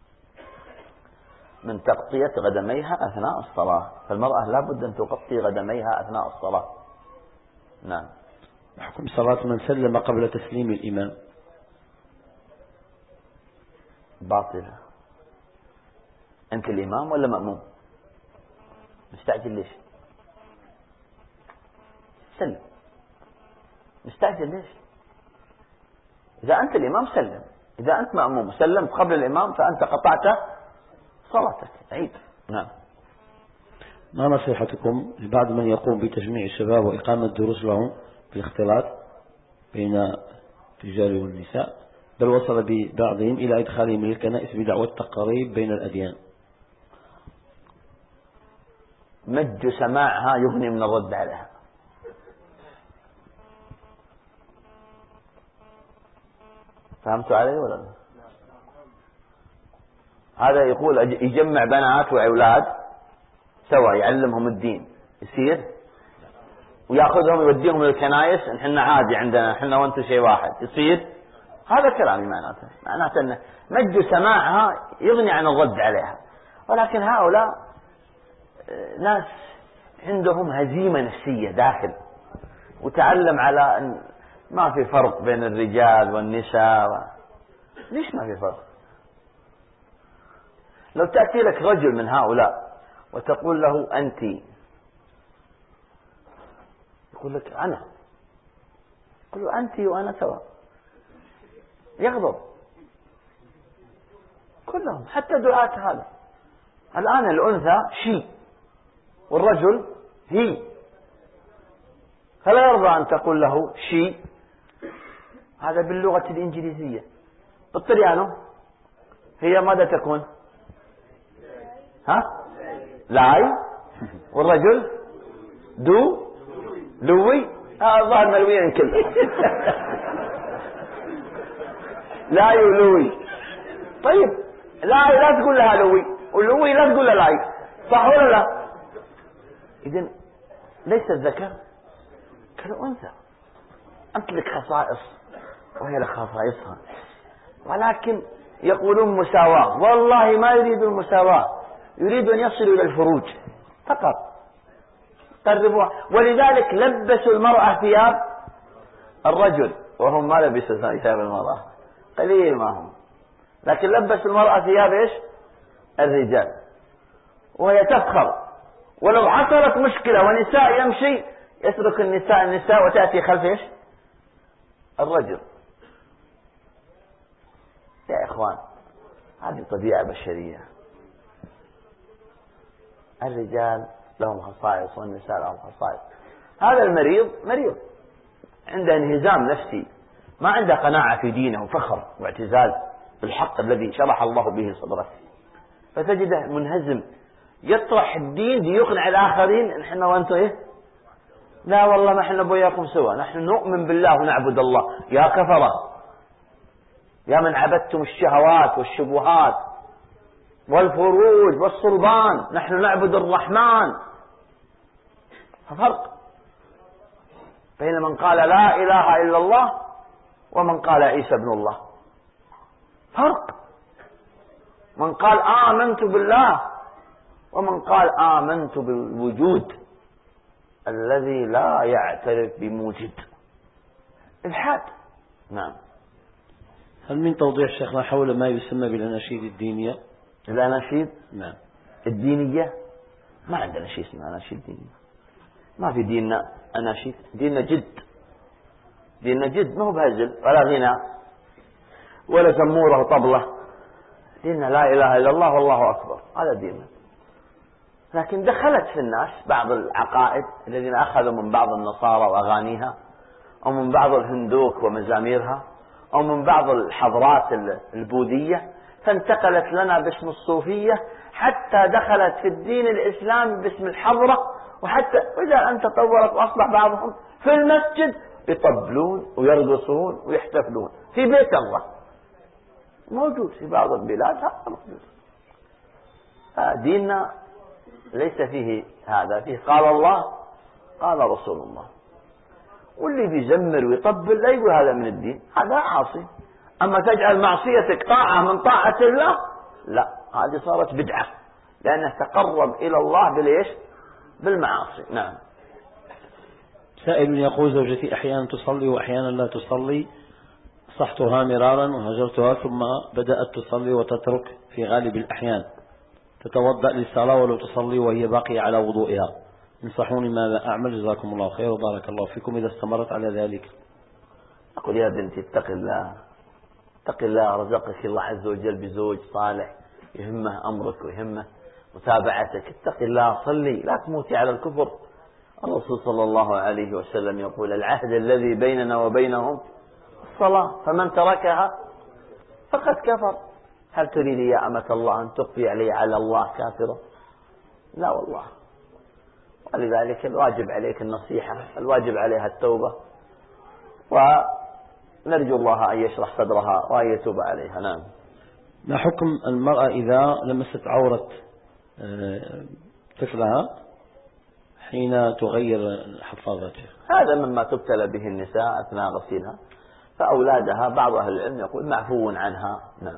A: من تغطية قدميها أثناء الصلاة، فالمرأة لا بد أن تغطي قدميها أثناء الصلاة. نعم.
B: حكم صلاة من سلم قبل تسليم الإمام؟
A: باطلة. أنت الإمام ولا مأموم؟ مستعجل ليش؟ سلم. مستعجل ليش؟ إذا أنت الإمام سلم، إذا أنت مأموم سلمت قبل الإمام فأنت قطعت صلاتك، عيد. نعم.
B: ما نصيحتكم لبعض من يقوم بتجميع الشباب وإقامة دروس لهم بالاختلاط بين الرجال والنساء، بل وصل ببعضهم إلى إدخالهم للكنائس بدعوى التقاريب بين الأديان؟
A: مج سماعها يغني من الرد عليها. فهمتوا علي ولا لا؟ هذا يقول يجمع بنات وأولاد سوا يعلمهم الدين، يصير ويأخذهم يوديهم للكنائس، نحن عادي عندنا نحن وانتم شيء واحد، يصير هذا كلامي معناته أنه مج سماعها يغني عن الرد عليها. ولكن هؤلاء ناس عندهم هزيمة نفسية داخل، وتعلم على أن ما في فرق بين الرجال والنساء. ليش ما في فرق؟ لو تأتي لك رجل من هؤلاء وتقول له أنت، يقول لك أنا، يقول له أنت وأنا سوا، يغضب كلهم حتى دعاة هذا. الآن الأنثى شي والرجل هي، فلا يرضى أن تقول له شي. هذا باللغة الإنجليزية. بالطليانو هي ماذا تكون؟ لاي، والرجل لوي. الظاهر ملويين كله. لاي ولوي. طيب لاي لا تقول لها لوي، ولوي لا تقول لها لاي، صح ولا لا؟ إذن ليس الذكر كالأنثى. أنت لك خصائص وهي لك خصائصها، ولكن يقولون مساواة، والله ما يريد المساواة، يريد أن يصلوا إلى الفروج فقط، قربوها. ولذلك لبسوا المرأة ثياب الرجل، وهم ما لبسوا ثياب المرأة، قليل ما هم، لكن لبسوا المرأة ثياب إيش؟ الرجال، وهي تفخر. ولو حصلت مشكلة ونساء يمشي يترك النساء وتأتي خلف إيش؟ الرجل. يا إخوان، هذه طبيعة بشرية، الرجال لهم خصائص والنساء لهم خصائص. هذا المريض مريض عنده انهزام نفسي، ما عنده قناعة في دينه وفخر واعتزاز بالحق الذي شرح الله به صدره، فتجده منهزم يطرح الدين ليقنع الآخرين نحن وأنتم إيه؟ لا والله ما احنا بوياكم سوا، نحن نؤمن بالله ونعبد الله. يا كفرة، يا من عبدتم الشهوات والشبهات والفروج والصلبان، نحن نعبد الرحمن. ففرق بين من قال لا إله إلا الله ومن قال عيسى ابن الله، فرق. من قال آمنت بالله ومن قال آمنت بالوجود الذي لا يعترف بموجد، الحاد. نعم.
B: هل من توضيح شيخنا حول ما يسمى بالأناشيد الدينية؟
A: الأناشيد
B: نعم
A: الدينية، ما عندنا شيء اسمه أناشيد دينية، ما في ديننا أناشيد، ديننا جد، ديننا جد، ما هو بهزل ولا غنى ولا زمورة وطبلة، ديننا لا إله إلا الله والله أكبر، هذا ديننا. لكن دخلت في الناس بعض العقائد الذين أخذوا من بعض النصارى وأغانيها، أو من بعض الهندوك ومزاميرها، أو من بعض الحضارات البوذية، فانتقلت لنا باسم الصوفية، حتى دخلت في الدين الإسلامي باسم الحضرة، وحتى إذا أن تطورت وأصبح بعضهم في المسجد يطبلون ويرقصون ويحتفلون في بيت الله، موجود في بعض البلاد، هذا موجود. ديننا ليس فيه هذا، فيه قال الله قال رسول الله، واللي بيزمر ويطبل لا يقول هذا من الدين، هذا عاصي. أما تجعل معصيتك طاعة من طاعة الله، لا، هذه صارت بدعة، لأنه تقرب إلى الله بالإيش؟ بالمعاصي. نعم.
B: سائل يقول زوجتي أحيانا تصلي وأحيانا لا تصلي، صحتها مرارا وهجرتها، ثم بدأت تصلي وتترك في غالب الأحيان، تتوضأ للصلاة ولو تصلي وهي باقية على وضوئها، انصحوني ماذا أعمل؟ جزاكم الله خير وبارك الله فيكم إذا استمرت على ذلك.
A: أقول يا بنتي اتق الله، اتق الله، رزقك الله عز وجل بزوج صالح يهمه أمرك ويهمه متابعتك، اتق الله، صلي، لا تموتي على الكفر. الرسول صلى الله عليه وسلم يقول العهد الذي بيننا وبينهم الصلاة، فمن تركها فقد كفر. هل تريد يا أمة الله أن تخفي على الله كافرة؟ لا والله. ولذلك الواجب عليك النصيحة، الواجب عليها التوبة، ونرجو الله أن يشرح صدرها وأن يتوب عليها. نعم.
B: ما حكم المرأة إذا لمست عورة طفلها حين تغير حفاظتها؟
A: هذا مما تبتلى به النساء أثناء غسيلها، فأولادها بعض أهل العلم يقول معفو عنها. نعم.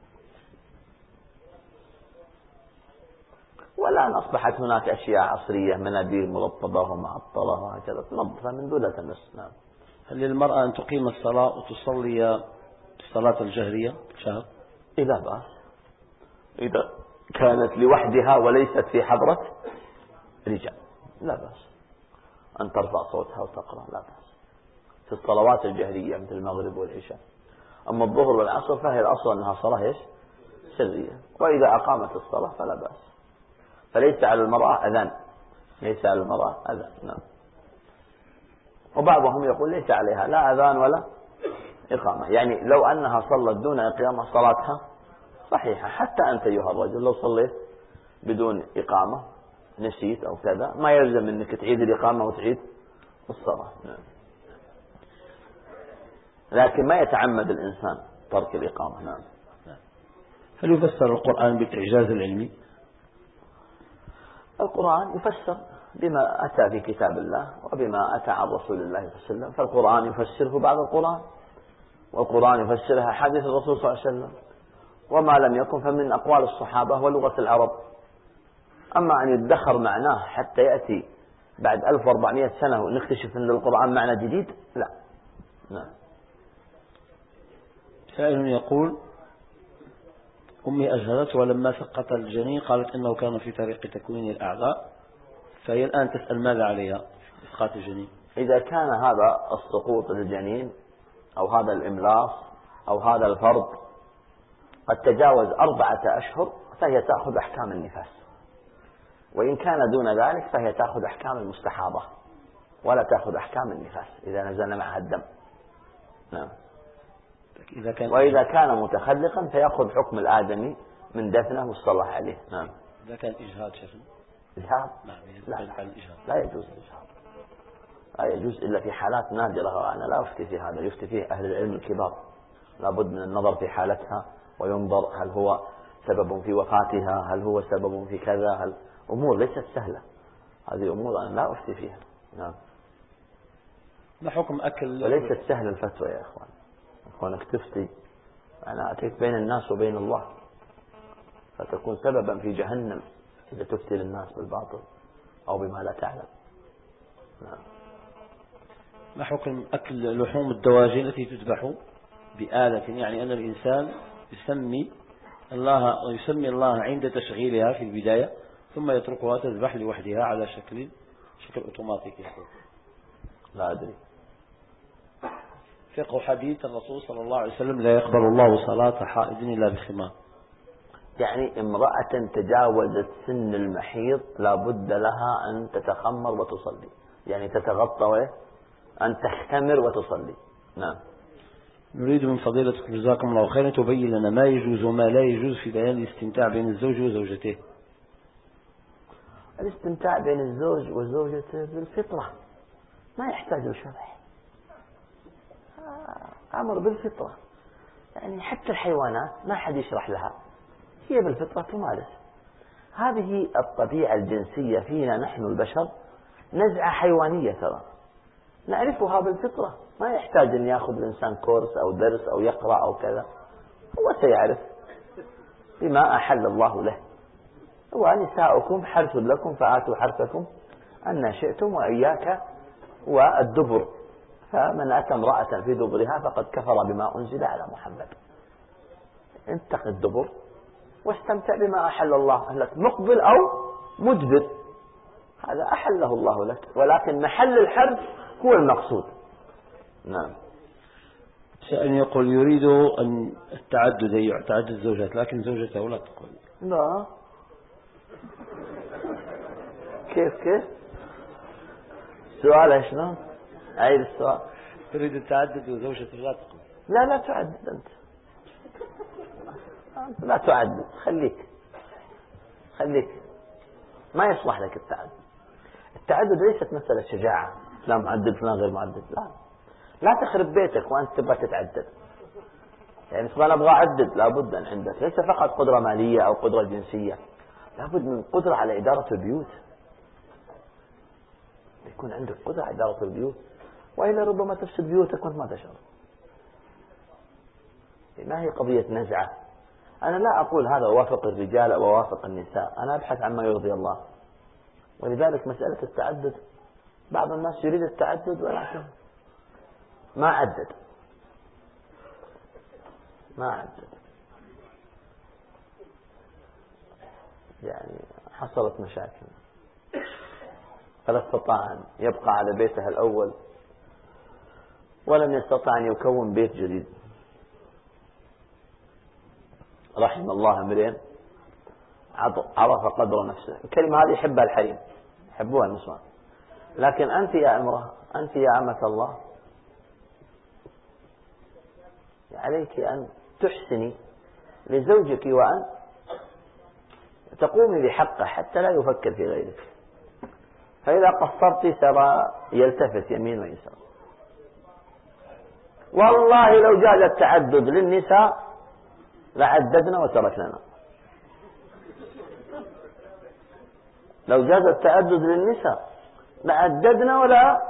A: والآن أصبحت هناك أشياء عصرية، مناديل مرطبة ومعطرة وهكذا تنظفها من دون تمس. نعم.
B: هل للمرأة أن تقيم الصلاة وتصلي الصلاة الجهرية شهر؟
A: لا بأس، إذا كانت لوحدها وليست في حضرة رجال لا بأس أن ترفع صوتها وتقرأ، لا بأس في الصلوات الجهرية مثل المغرب والعشاء. أما الظهر والعصر فهي الأصل أنها صلاة سرية، وإذا أقامت الصلاة فلا بأس. فليس على المرأة أذان، ليس على المرأة أذان. نعم. وبعضهم يقول ليس عليها لا أذان ولا إقامة، يعني لو أنها صلت دون إقامة صلاتها صحيحة. حتى أنت أيها الرجل لو صليت بدون إقامة نسيت أو كذا، ما يلزم أنك تعيد الإقامة وتعيد الصلاة. نعم. لكن ما يتعمد الإنسان ترك الإقامة. نعم.
B: هل يفسر القرآن بالإعجاز العلمي؟
A: القرآن يفسر بما أتى في كتاب الله وبما أتى عن رسول الله صلى الله عليه وسلم، فالقرآن يفسره بعض القرآن، والقرآن يفسرها حديث الرسول صلى الله عليه وسلم، وما لم يكن فمن أقوال الصحابة ولغة العرب. أما أن يدخر معناه حتى يأتي بعد 1400 سنة ونكتشف أن القرآن معنى جديد، لا. نعم.
B: سائل يقول: أمي أجهلت ولما سقط الجنين قالت إنه كان في طريق تكوين الأعضاء، فهي الآن تسأل ماذا عليها إسقاط الجنين.
A: إذا كان هذا السقوط للجنين أو هذا الإملاص أو هذا الفرض قد تجاوز 4 أشهر فهي تأخذ أحكام النفاس، وإن كان دون ذلك فهي تأخذ أحكام المستحاضة ولا تأخذ أحكام النفاس إذا نزل معها الدم. نعم. وإذا كان متخلقا فيأخذ حكم الآدمي من دفنه والصلاة عليه. نعم.
B: إذا كان إجهاض شيخنا.
A: إجهاض؟
B: نعم.
A: لا يجوز الإجهاض، لا يجوز إلا في حالات نادرة، وأنا لا أفتي في هذا، يفتي فيه أهل العلم الكبار. لابد من النظر في حالتها وينظر هل هو سبب في وفاتها، هل هو سبب في كذا، أمور ليست سهلة، هذه أمور أنا لا أفتي فيها. نعم.
B: ما حكم أكل؟
A: وليست سهل الفتوى يا إخوان، أخوانك تفتي أنا أتيك بين الناس وبين الله، فتكون سببا في جهنم إذا تفتي للناس بالباطل أو بما لا تعلم. نعم.
B: ما حكم أكل لحوم الدواجن التي تذبح بآلة، يعني أن الإنسان يسمي الله عند تشغيلها في البداية ثم يتركها تذبح لوحدها على شكل أوتوماتيكي؟
A: لا أدري.
B: فقه حديث الرسول صلى الله عليه وسلم: لا يقبل الله صلاة حائض إلا بخمار.
A: يعني امرأة تجاوزت سن المحيض لا بد لها أن تتخمر وتصلي، يعني تتغطى أن تختمر وتصلي. نعم.
B: نريد من فضيلتكم جزاكم الله خيرا تبين لنا ما يجوز وما لا يجوز في بيان الاستمتاع بين الزوج وزوجته.
A: الاستمتاع بين الزوج وزوجته بالفطرة، ما يحتاج لشرح، أمر بالفطرة، يعني حتى الحيوانات ما حد يشرح لها، هي بالفطرة تمارس. هذه الطبيعة الجنسية فينا نحن البشر نزعة حيوانية ترى، نعرفها بالفطرة، ما يحتاج أن يأخذ الإنسان كورس أو درس أو يقرأ أو كذا، هو سيعرف بما أحل الله له. ونساؤكم حرث لكم فآتوا حرثكم أن شئتم، وإياك والدبر، فمن أتى امرأة في دبرها فقد كفر بما أنزل على محمد. انتق الدبر واستمتع بما أحل الله لك، مقبل أو مدبر، هذا أحله الله لك، ولكن محل الحرث هو المقصود. نعم.
B: سائل يقول يريد أن تعدد الزوجات لكن زوجته لا تقول.
A: لا. كيف سؤال شنو؟ عيد السؤال.
B: تريد التعدد وزوجته لا تقول.
A: لا تعدد أنت لا تعدد، خليك ما يصلح لك التعدد ليست مسألة شجاعة، لا معدد فلان غير معدد، لا تخرب بيتك وأنت تبغى تتعدد، يعني أنا أبغى أعدد، لابد أن عندك ليس فقط قدرة مالية أو قدرة جنسية، لابد من قدرة على إدارة البيوت، يكون عندك قدرة على إدارة البيوت، وإلا ربما تفسد بيوتك وأنت ما تشعر. ما هي قضية نزعة، أنا لا أقول هذا أوافق الرجال أو أوافق النساء، أنا أبحث عما يرضي الله. ولذلك مسألة التعدد بعض الناس يريد التعدد ولكن ما عدد، يعني حصلت مشاكل، فلا استطاع أن يبقى على بيته الأول ولم يستطع أن يكون بيت جديد. رحم الله امرئ عرف قدر نفسه. الكلمة هذه يحبها الحريم، يحبوها النسوان، لكن أنت يا امرأة، أنت يا أمة الله، عليك أن تحسني لزوجك وأن تقومي بحقه حتى لا يفكر في غيرك، فإذا قصرت سرى يلتفت يمين ويسار. والله لو جاز التعدد للنساء لعددنا وتركنا، لو جاز التعدد للنساء لعددنا ولا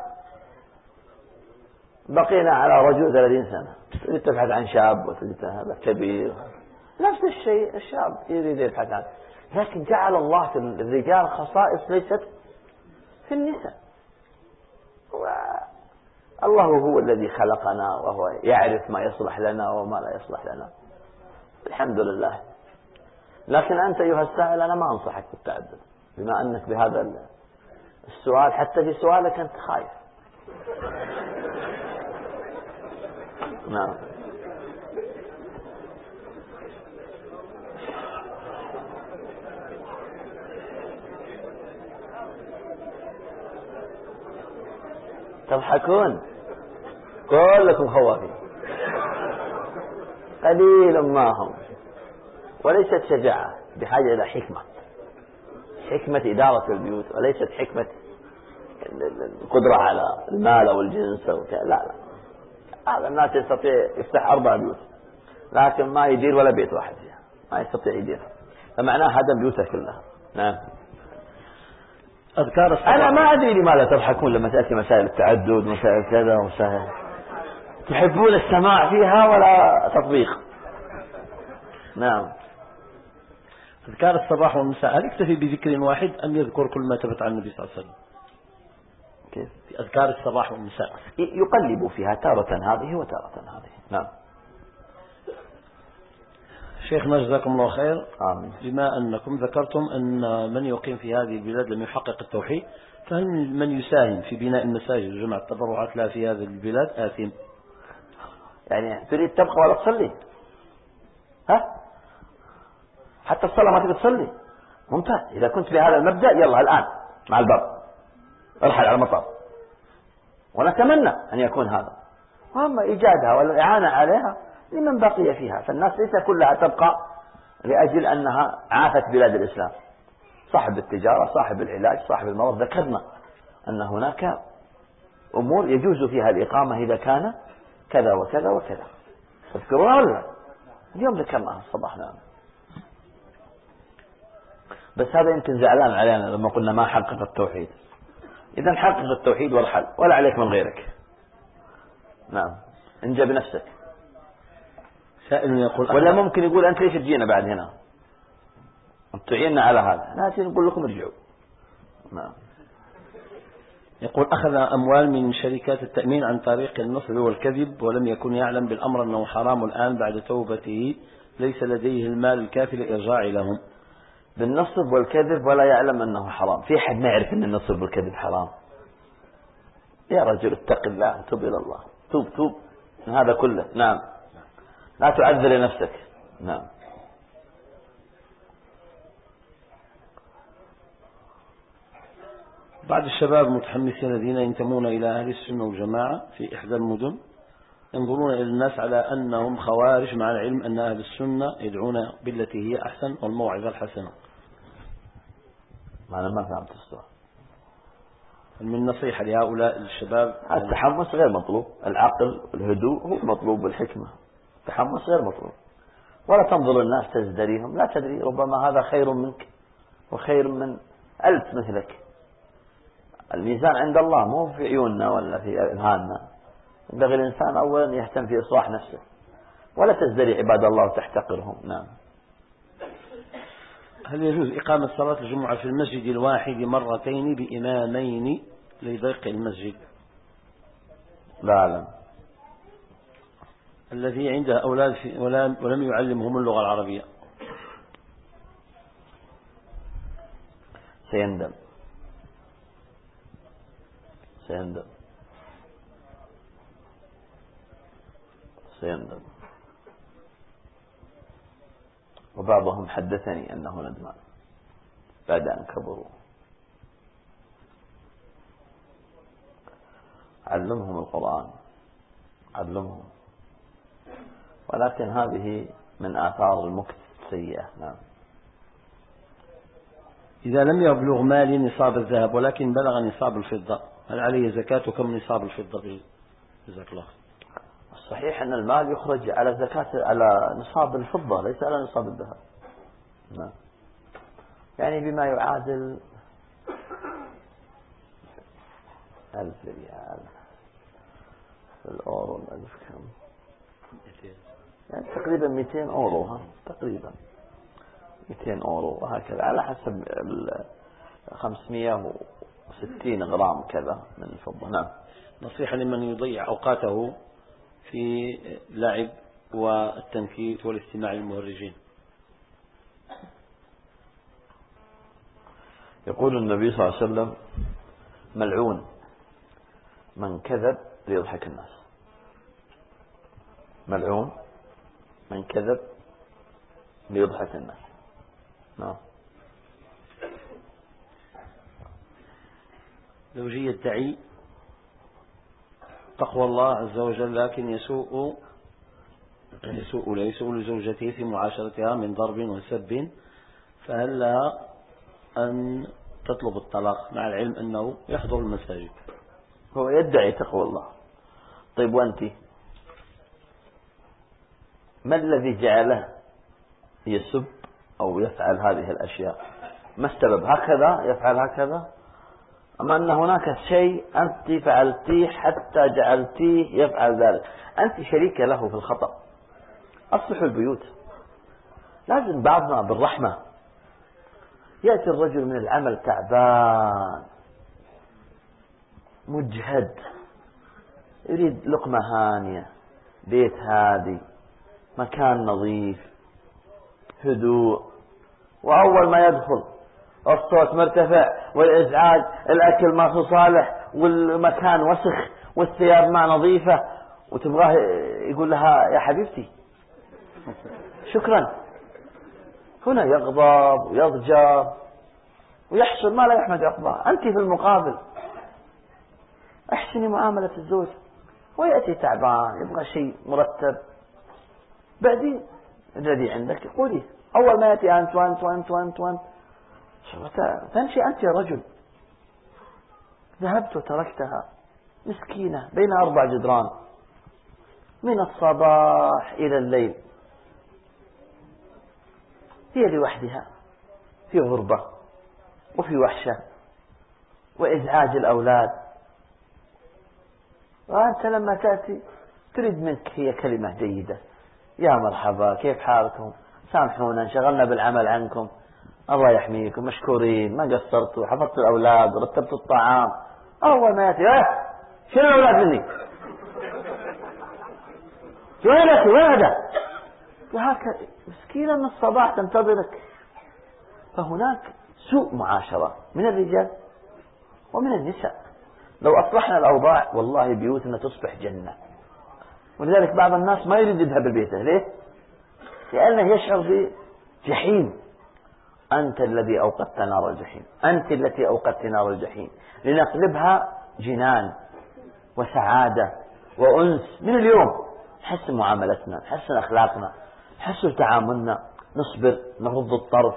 A: بقينا على رجل 30 سنة، تريد تبحث عن شاب وتريد هذا كبير، نفس الشيء الشاب يريد يبحث عنه، لكن جعل الله في الرجال خصائص ليست في النساء. الله هو الذي خلقنا وهو يعرف ما يصلح لنا وما لا يصلح لنا، الحمد لله. لكن أنت أيها السائل أنا ما أنصحك بالتعدد، بما أنك بهذا السؤال حتى في سؤالك أنت خايف. نعم. تضحكون كلكم خوافين، قليل ما هم، وليست شجاعة، بحاجة إلى حكمة إدارة البيوت، وليست حكمة القدرة على المال أو الجنس أو لا. هذا الناس يستطيع يفتح 4 بيوت لكن ما يدير ولا بيت واحد فيها، ما يستطيع يدير، فمعناه هدم بيوته كلها. نعم. أنا ما أدري لماذا تضحكون لما تأتي مسائل التعدد، مسائل كذا ومسائل تحبون السماع فيها ولا تطبيق. نعم.
B: أذكار الصباح والمساء هل يكتفي بذكر واحد أم يذكر كل ما ثبت عن النبي صلى الله عليه وسلم؟
A: كيف؟
B: في أذكار الصباح والمساء
A: يقلب فيها تارة هذه وتارة هذه. نعم.
B: شيخنا جزاكم الله خير.
A: آمين.
B: بما أنكم ذكرتم أن من يقيم في هذه البلاد لم يحقق التوحيد، فهل من يساهم في بناء المساجد وجمع التبرعات لها في هذه البلاد آثم؟
A: يعني تريد تبقى ولا تصلي؟ ها؟ حتى الصلاة ما تبي تصلي؟ ممتاز. إذا كنت بهذا المبدأ يلا الآن مع الباب ارحل على المطار، ونتمنى أن يكون هذا. وأما إيجادها والإعانة عليها لمن بقي فيها، فالناس ليس كلها تبقى لأجل أنها عافت بلاد الإسلام. صاحب التجارة، صاحب العلاج، صاحب المرض، ذكرنا أن هناك أمور يجوز فيها الإقامة إذا كان كذا وكذا وكذا. تذكرون ولا اليوم ذكرناها الصباح؟ نعم. بس هذا يمكن زعلان علينا لما قلنا ما حقق التوحيد. إذا حقق التوحيد وارحل ولا عليك من غيرك. نعم. انجى بنفسك.
B: سائل يقول
A: ولا ممكن يقول أنت ليش تجينا بعد هنا؟ تعيننا على هذا، ناتي نقول لكم ارجعوا. نعم.
B: يقول أخذ أموال من شركات التأمين عن طريق النصب والكذب ولم يكن يعلم بالأمر أنه حرام الآن بعد توبته، ليس لديه المال الكافي لإرجاع لهم.
A: بالنصب والكذب ولا يعلم أنه حرام؟ في حد ما يعرف أن النصب والكذب حرام؟ يا رجل اتق الله، توب إلى الله، توب من هذا كله. نعم. لا تعذر نفسك. نعم.
B: بعض الشباب المتحمسين الذين ينتمون إلى أهل السنة والجماعة في إحدى المدن ينظرون إلى الناس على أنهم خوارج، مع العلم أن أهل السنة يدعون بالتي هي أحسن والموعظة الحسنة.
A: أنا ما فهمت السؤال.
B: من نصيحة لهؤلاء الشباب؟
A: التحمس غير مطلوب، العقل والهدوء هو مطلوب، والحكمة. التحمس غير مطلوب، ولا تنظر الناس تزدريهم، لا تدري ربما هذا خير منك وخير من 1000 مثلك. الميزان عند الله مو في عيوننا ولا في أذهاننا. ينبغي الإنسان أولا يهتم في إصلاح نفسه، ولا تزدري عباد الله وتحتقرهم. نعم.
B: هل يجوز إقامة صلاة الجمعة في المسجد الواحد مرتين بإمامين لضيق المسجد؟
A: لا أعلم.
B: الذي عنده أولاد ولم يعلمهم اللغة العربية
A: سيندم. وبعضهم حدثني أنه ندمان بعد أن كبروا. علمهم القرآن، علمهم، ولكن هذه من آثار المكث السيئة. نعم.
B: إذا لم يبلغ مالي نصاب الذهب ولكن بلغ نصاب الفضة، هل عليه زكاة وكم نصاب الفضة؟ جزاك الله.
A: الصحيح أن المال يخرج على زكاة على نصاب الفضة ليس على نصاب الذهب. نعم. يعني بما يعادل 1000 ريال. الأورو 1000 كم؟ يعني تقريبا 200 أورو، ها تقريبا 200 أورو وهكذا على حسب 560 غرام كذا من الفضة. نعم.
B: نصيحة لمن يضيع أوقاته في لعب والتنكيت والاستماع للمهرجين.
A: يقول النبي صلى الله عليه وسلم: ملعون من كذب ليضحك الناس. ملعون من كذب ليضحك الناس. نعم.
B: زوجي يدعي تقوى الله عز وجل، لكن يسوء لزوجته في معاشرتها من ضرب وسب، فهل لها أن تطلب الطلاق مع العلم أنه يحضر المساجد؟
A: هو يدعي تقوى الله. طيب وأنت ما الذي جعله يسب أو يفعل هذه الأشياء؟ ما السبب؟ هكذا يفعل هكذا، أما أن هناك شيء أنت فعلتيه حتى جعلتيه يفعل ذلك، أنت شريكة له في الخطأ. أصلحوا البيوت. لازم بعضنا بالرحمة. يأتي الرجل من العمل تعبان مجهد، يريد لقمة هانية، بيت هادي، مكان نظيف، هدوء، وأول ما يدخل الصوت مرتفع والإزعاج، الأكل ما هو صالح والمكان وسخ والثياب ما نظيفة، وتبغاه يقول لها يا حبيبتي شكرا. هنا يغضب ويضجر ويحصل ما لا يحمد عقباه. أنت في المقابل احسني معاملة الزوج، ويأتي تعبان يبغى شيء مرتب، بعدين الذي عندك قولي. أول ما يأتي أنت وأنت وأنت وأنت وأنت تنشي أنت يا رجل. ذهبت وتركتها مسكينة بين 4 جدران من الصباح إلى الليل، هي لوحدها في غربة وفي وحشة وإزعاج الأولاد، وأنت لما تأتي تريد منك هي كلمة جيدة: يا مرحبا، كيف حالكم، سامحونا انشغلنا بالعمل عنكم، الله يحميكم، مشكورين، ما قصرتوا، حفظت الأولاد ورتبت الطعام. أول ما يأتي شنو الأولاد مني، وينك وين هذا، وهكذا مسكينة من الصباح تنتظرك. فهناك سوء معاشرة من الرجال ومن النساء. لو أصلحنا الأوضاع والله بيوتنا تصبح جنة. ولذلك بعض الناس ما يريد يذهب البيت. ليه؟ لأنه يشعر بجحيم. أنت الذي أوقدت نار الجحيم، أنت التي أوقدت نار الجحيم، لنقلبها جنان وسعادة وأنس من اليوم. نحسن معاملتنا، نحسن أخلاقنا، نحسن تعاملنا، نصبر، نغض الطرف،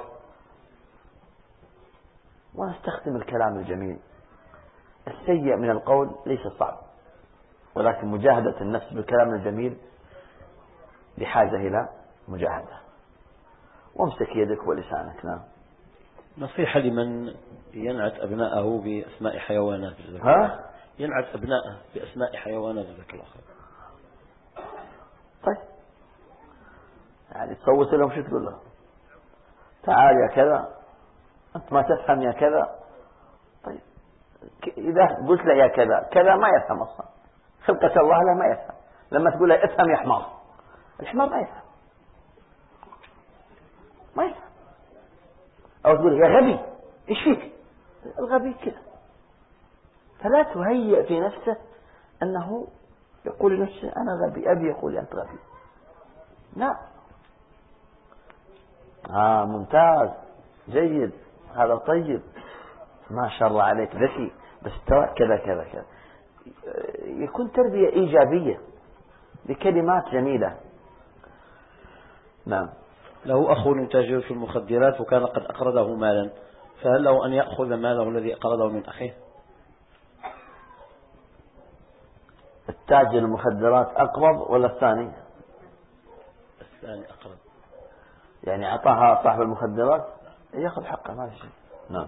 A: ونستخدم الكلام الجميل. السيء من القول ليس صعب، ولكن مجاهدة النفس بالكلام الجميل بحاجة إلى مجاهدة. وامسك يدك ولسانك. نعم.
B: نصيحة لمن ينعت أبناءه بأسماء حيوانات. ينعت أبناءه بأسماء حيوانات. جزاك الله خير.
A: طيب يعني تصوت لهم شو تقول لهم؟ تعال يا كذا، أنت ما تفهم يا كذا. طيب إذا قلت له يا كذا كذا ما يفهم أصلا، خلقة الله له ما يفهم. لما تقول له افهم يا حمار، الحمار ما يفهم، ما يفهم. أو تقول يا غبي، إيش فيك؟ الغبي كذا. فلا تهيئ في نفسه أنه يقول لنفسه أنا غبي، أبي يقول أنت غبي. لا. ممتاز، جيد، هذا طيب، ما شاء الله عليك، ذكي، بس ترى كذا كذا كذا. يكون تربية إيجابية بكلمات جميلة. نعم.
B: له أخ يتاجر في المخدرات وكان قد أقرضه مالا، فهل له أن يأخذ ماله الذي أقرضه من أخيه؟
A: التاجر المخدرات أقرض ولا الثاني؟
B: الثاني أقرض.
A: يعني أعطاها صاحب المخدرات يأخذ حقه، ما في شيء. نعم.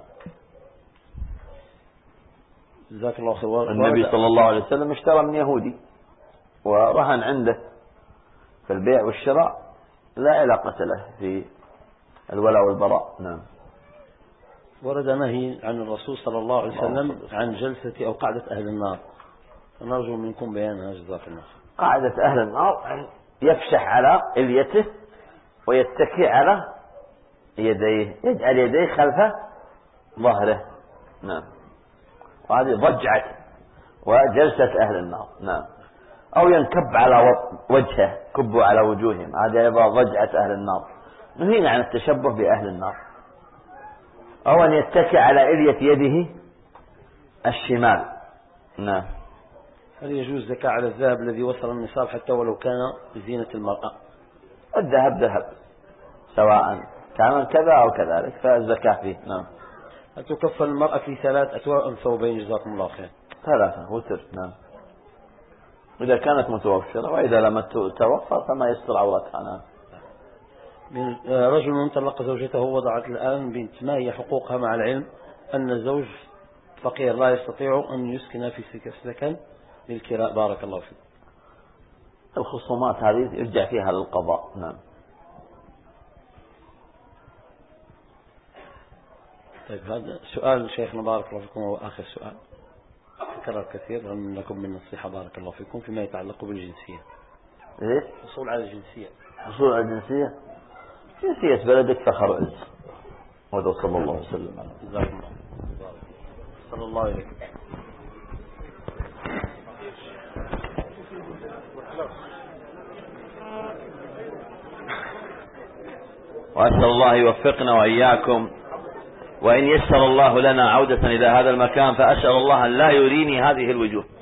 B: جزاك الله خير.
A: النبي صلى الله عليه وسلم اشترى من يهودي ورهن عنده فالبيع والشراء لا علاقة له في الولاء والبراء. نعم.
B: ورد نهي عن الرسول صلى الله عليه وسلم عن جلسة أو قعدة أهل النار، فنرجو منكم بيانها جزاكم الله.
A: قاعدة أهل النار أن يفشح على إليته ويتكي على يديه، يجعل يديه خلف ظهره. نعم. وهذه ضجعة وجلسة أهل النار. نعم. أو ينكب على وجهه، كبوا على وجوههم، هذه أيضا ضجعة أهل النار. نهينا عن التشبه بأهل النار. أو أن يتكي على إلية يده الشمال. نعم.
B: هل يجوز زكاة على الذهب الذي وصل النصاب حتى ولو كان بزينة المرأة؟
A: الذهب ذهب سواء كان كذا أو كذلك فالزكاة فيه. نعم.
B: هل تكفل المرأة في 3 أتواء أم ثوبين؟ جزاكم الله خير.
A: 3 وتر. نعم. إذا كانت متوفرة، وإذا لم تتوفر فما يستر عورتها. نعم.
B: من رجل طلق زوجته ووضعت الآن بنت، ما هي حقوقها مع العلم أن الزوج فقير لا يستطيع أن يسكن في سكن للكراء؟ بارك الله فيك.
A: الخصومات هذه يرجع فيها للقضاء. نعم.
B: طيب هذا سؤال شيخنا بارك الله فيكم، هو آخر سؤال تكرر كثير رغم لكم من النصيحة بارك الله فيكم، فيما يتعلق بالجنسية.
A: إيه؟
B: حصول على الجنسية.
A: حصول على الجنسية، جنسية بلدك فخر عز. وهذا صلى الله عليه وسلم.
B: جزاكم الله. صلى الله عليه وسلم.
A: وأسأل الله يوفقنا وإياكم، وإن يسر الله لنا عودة إلى هذا المكان فأسأل الله أن لا يريني هذه الوجوه.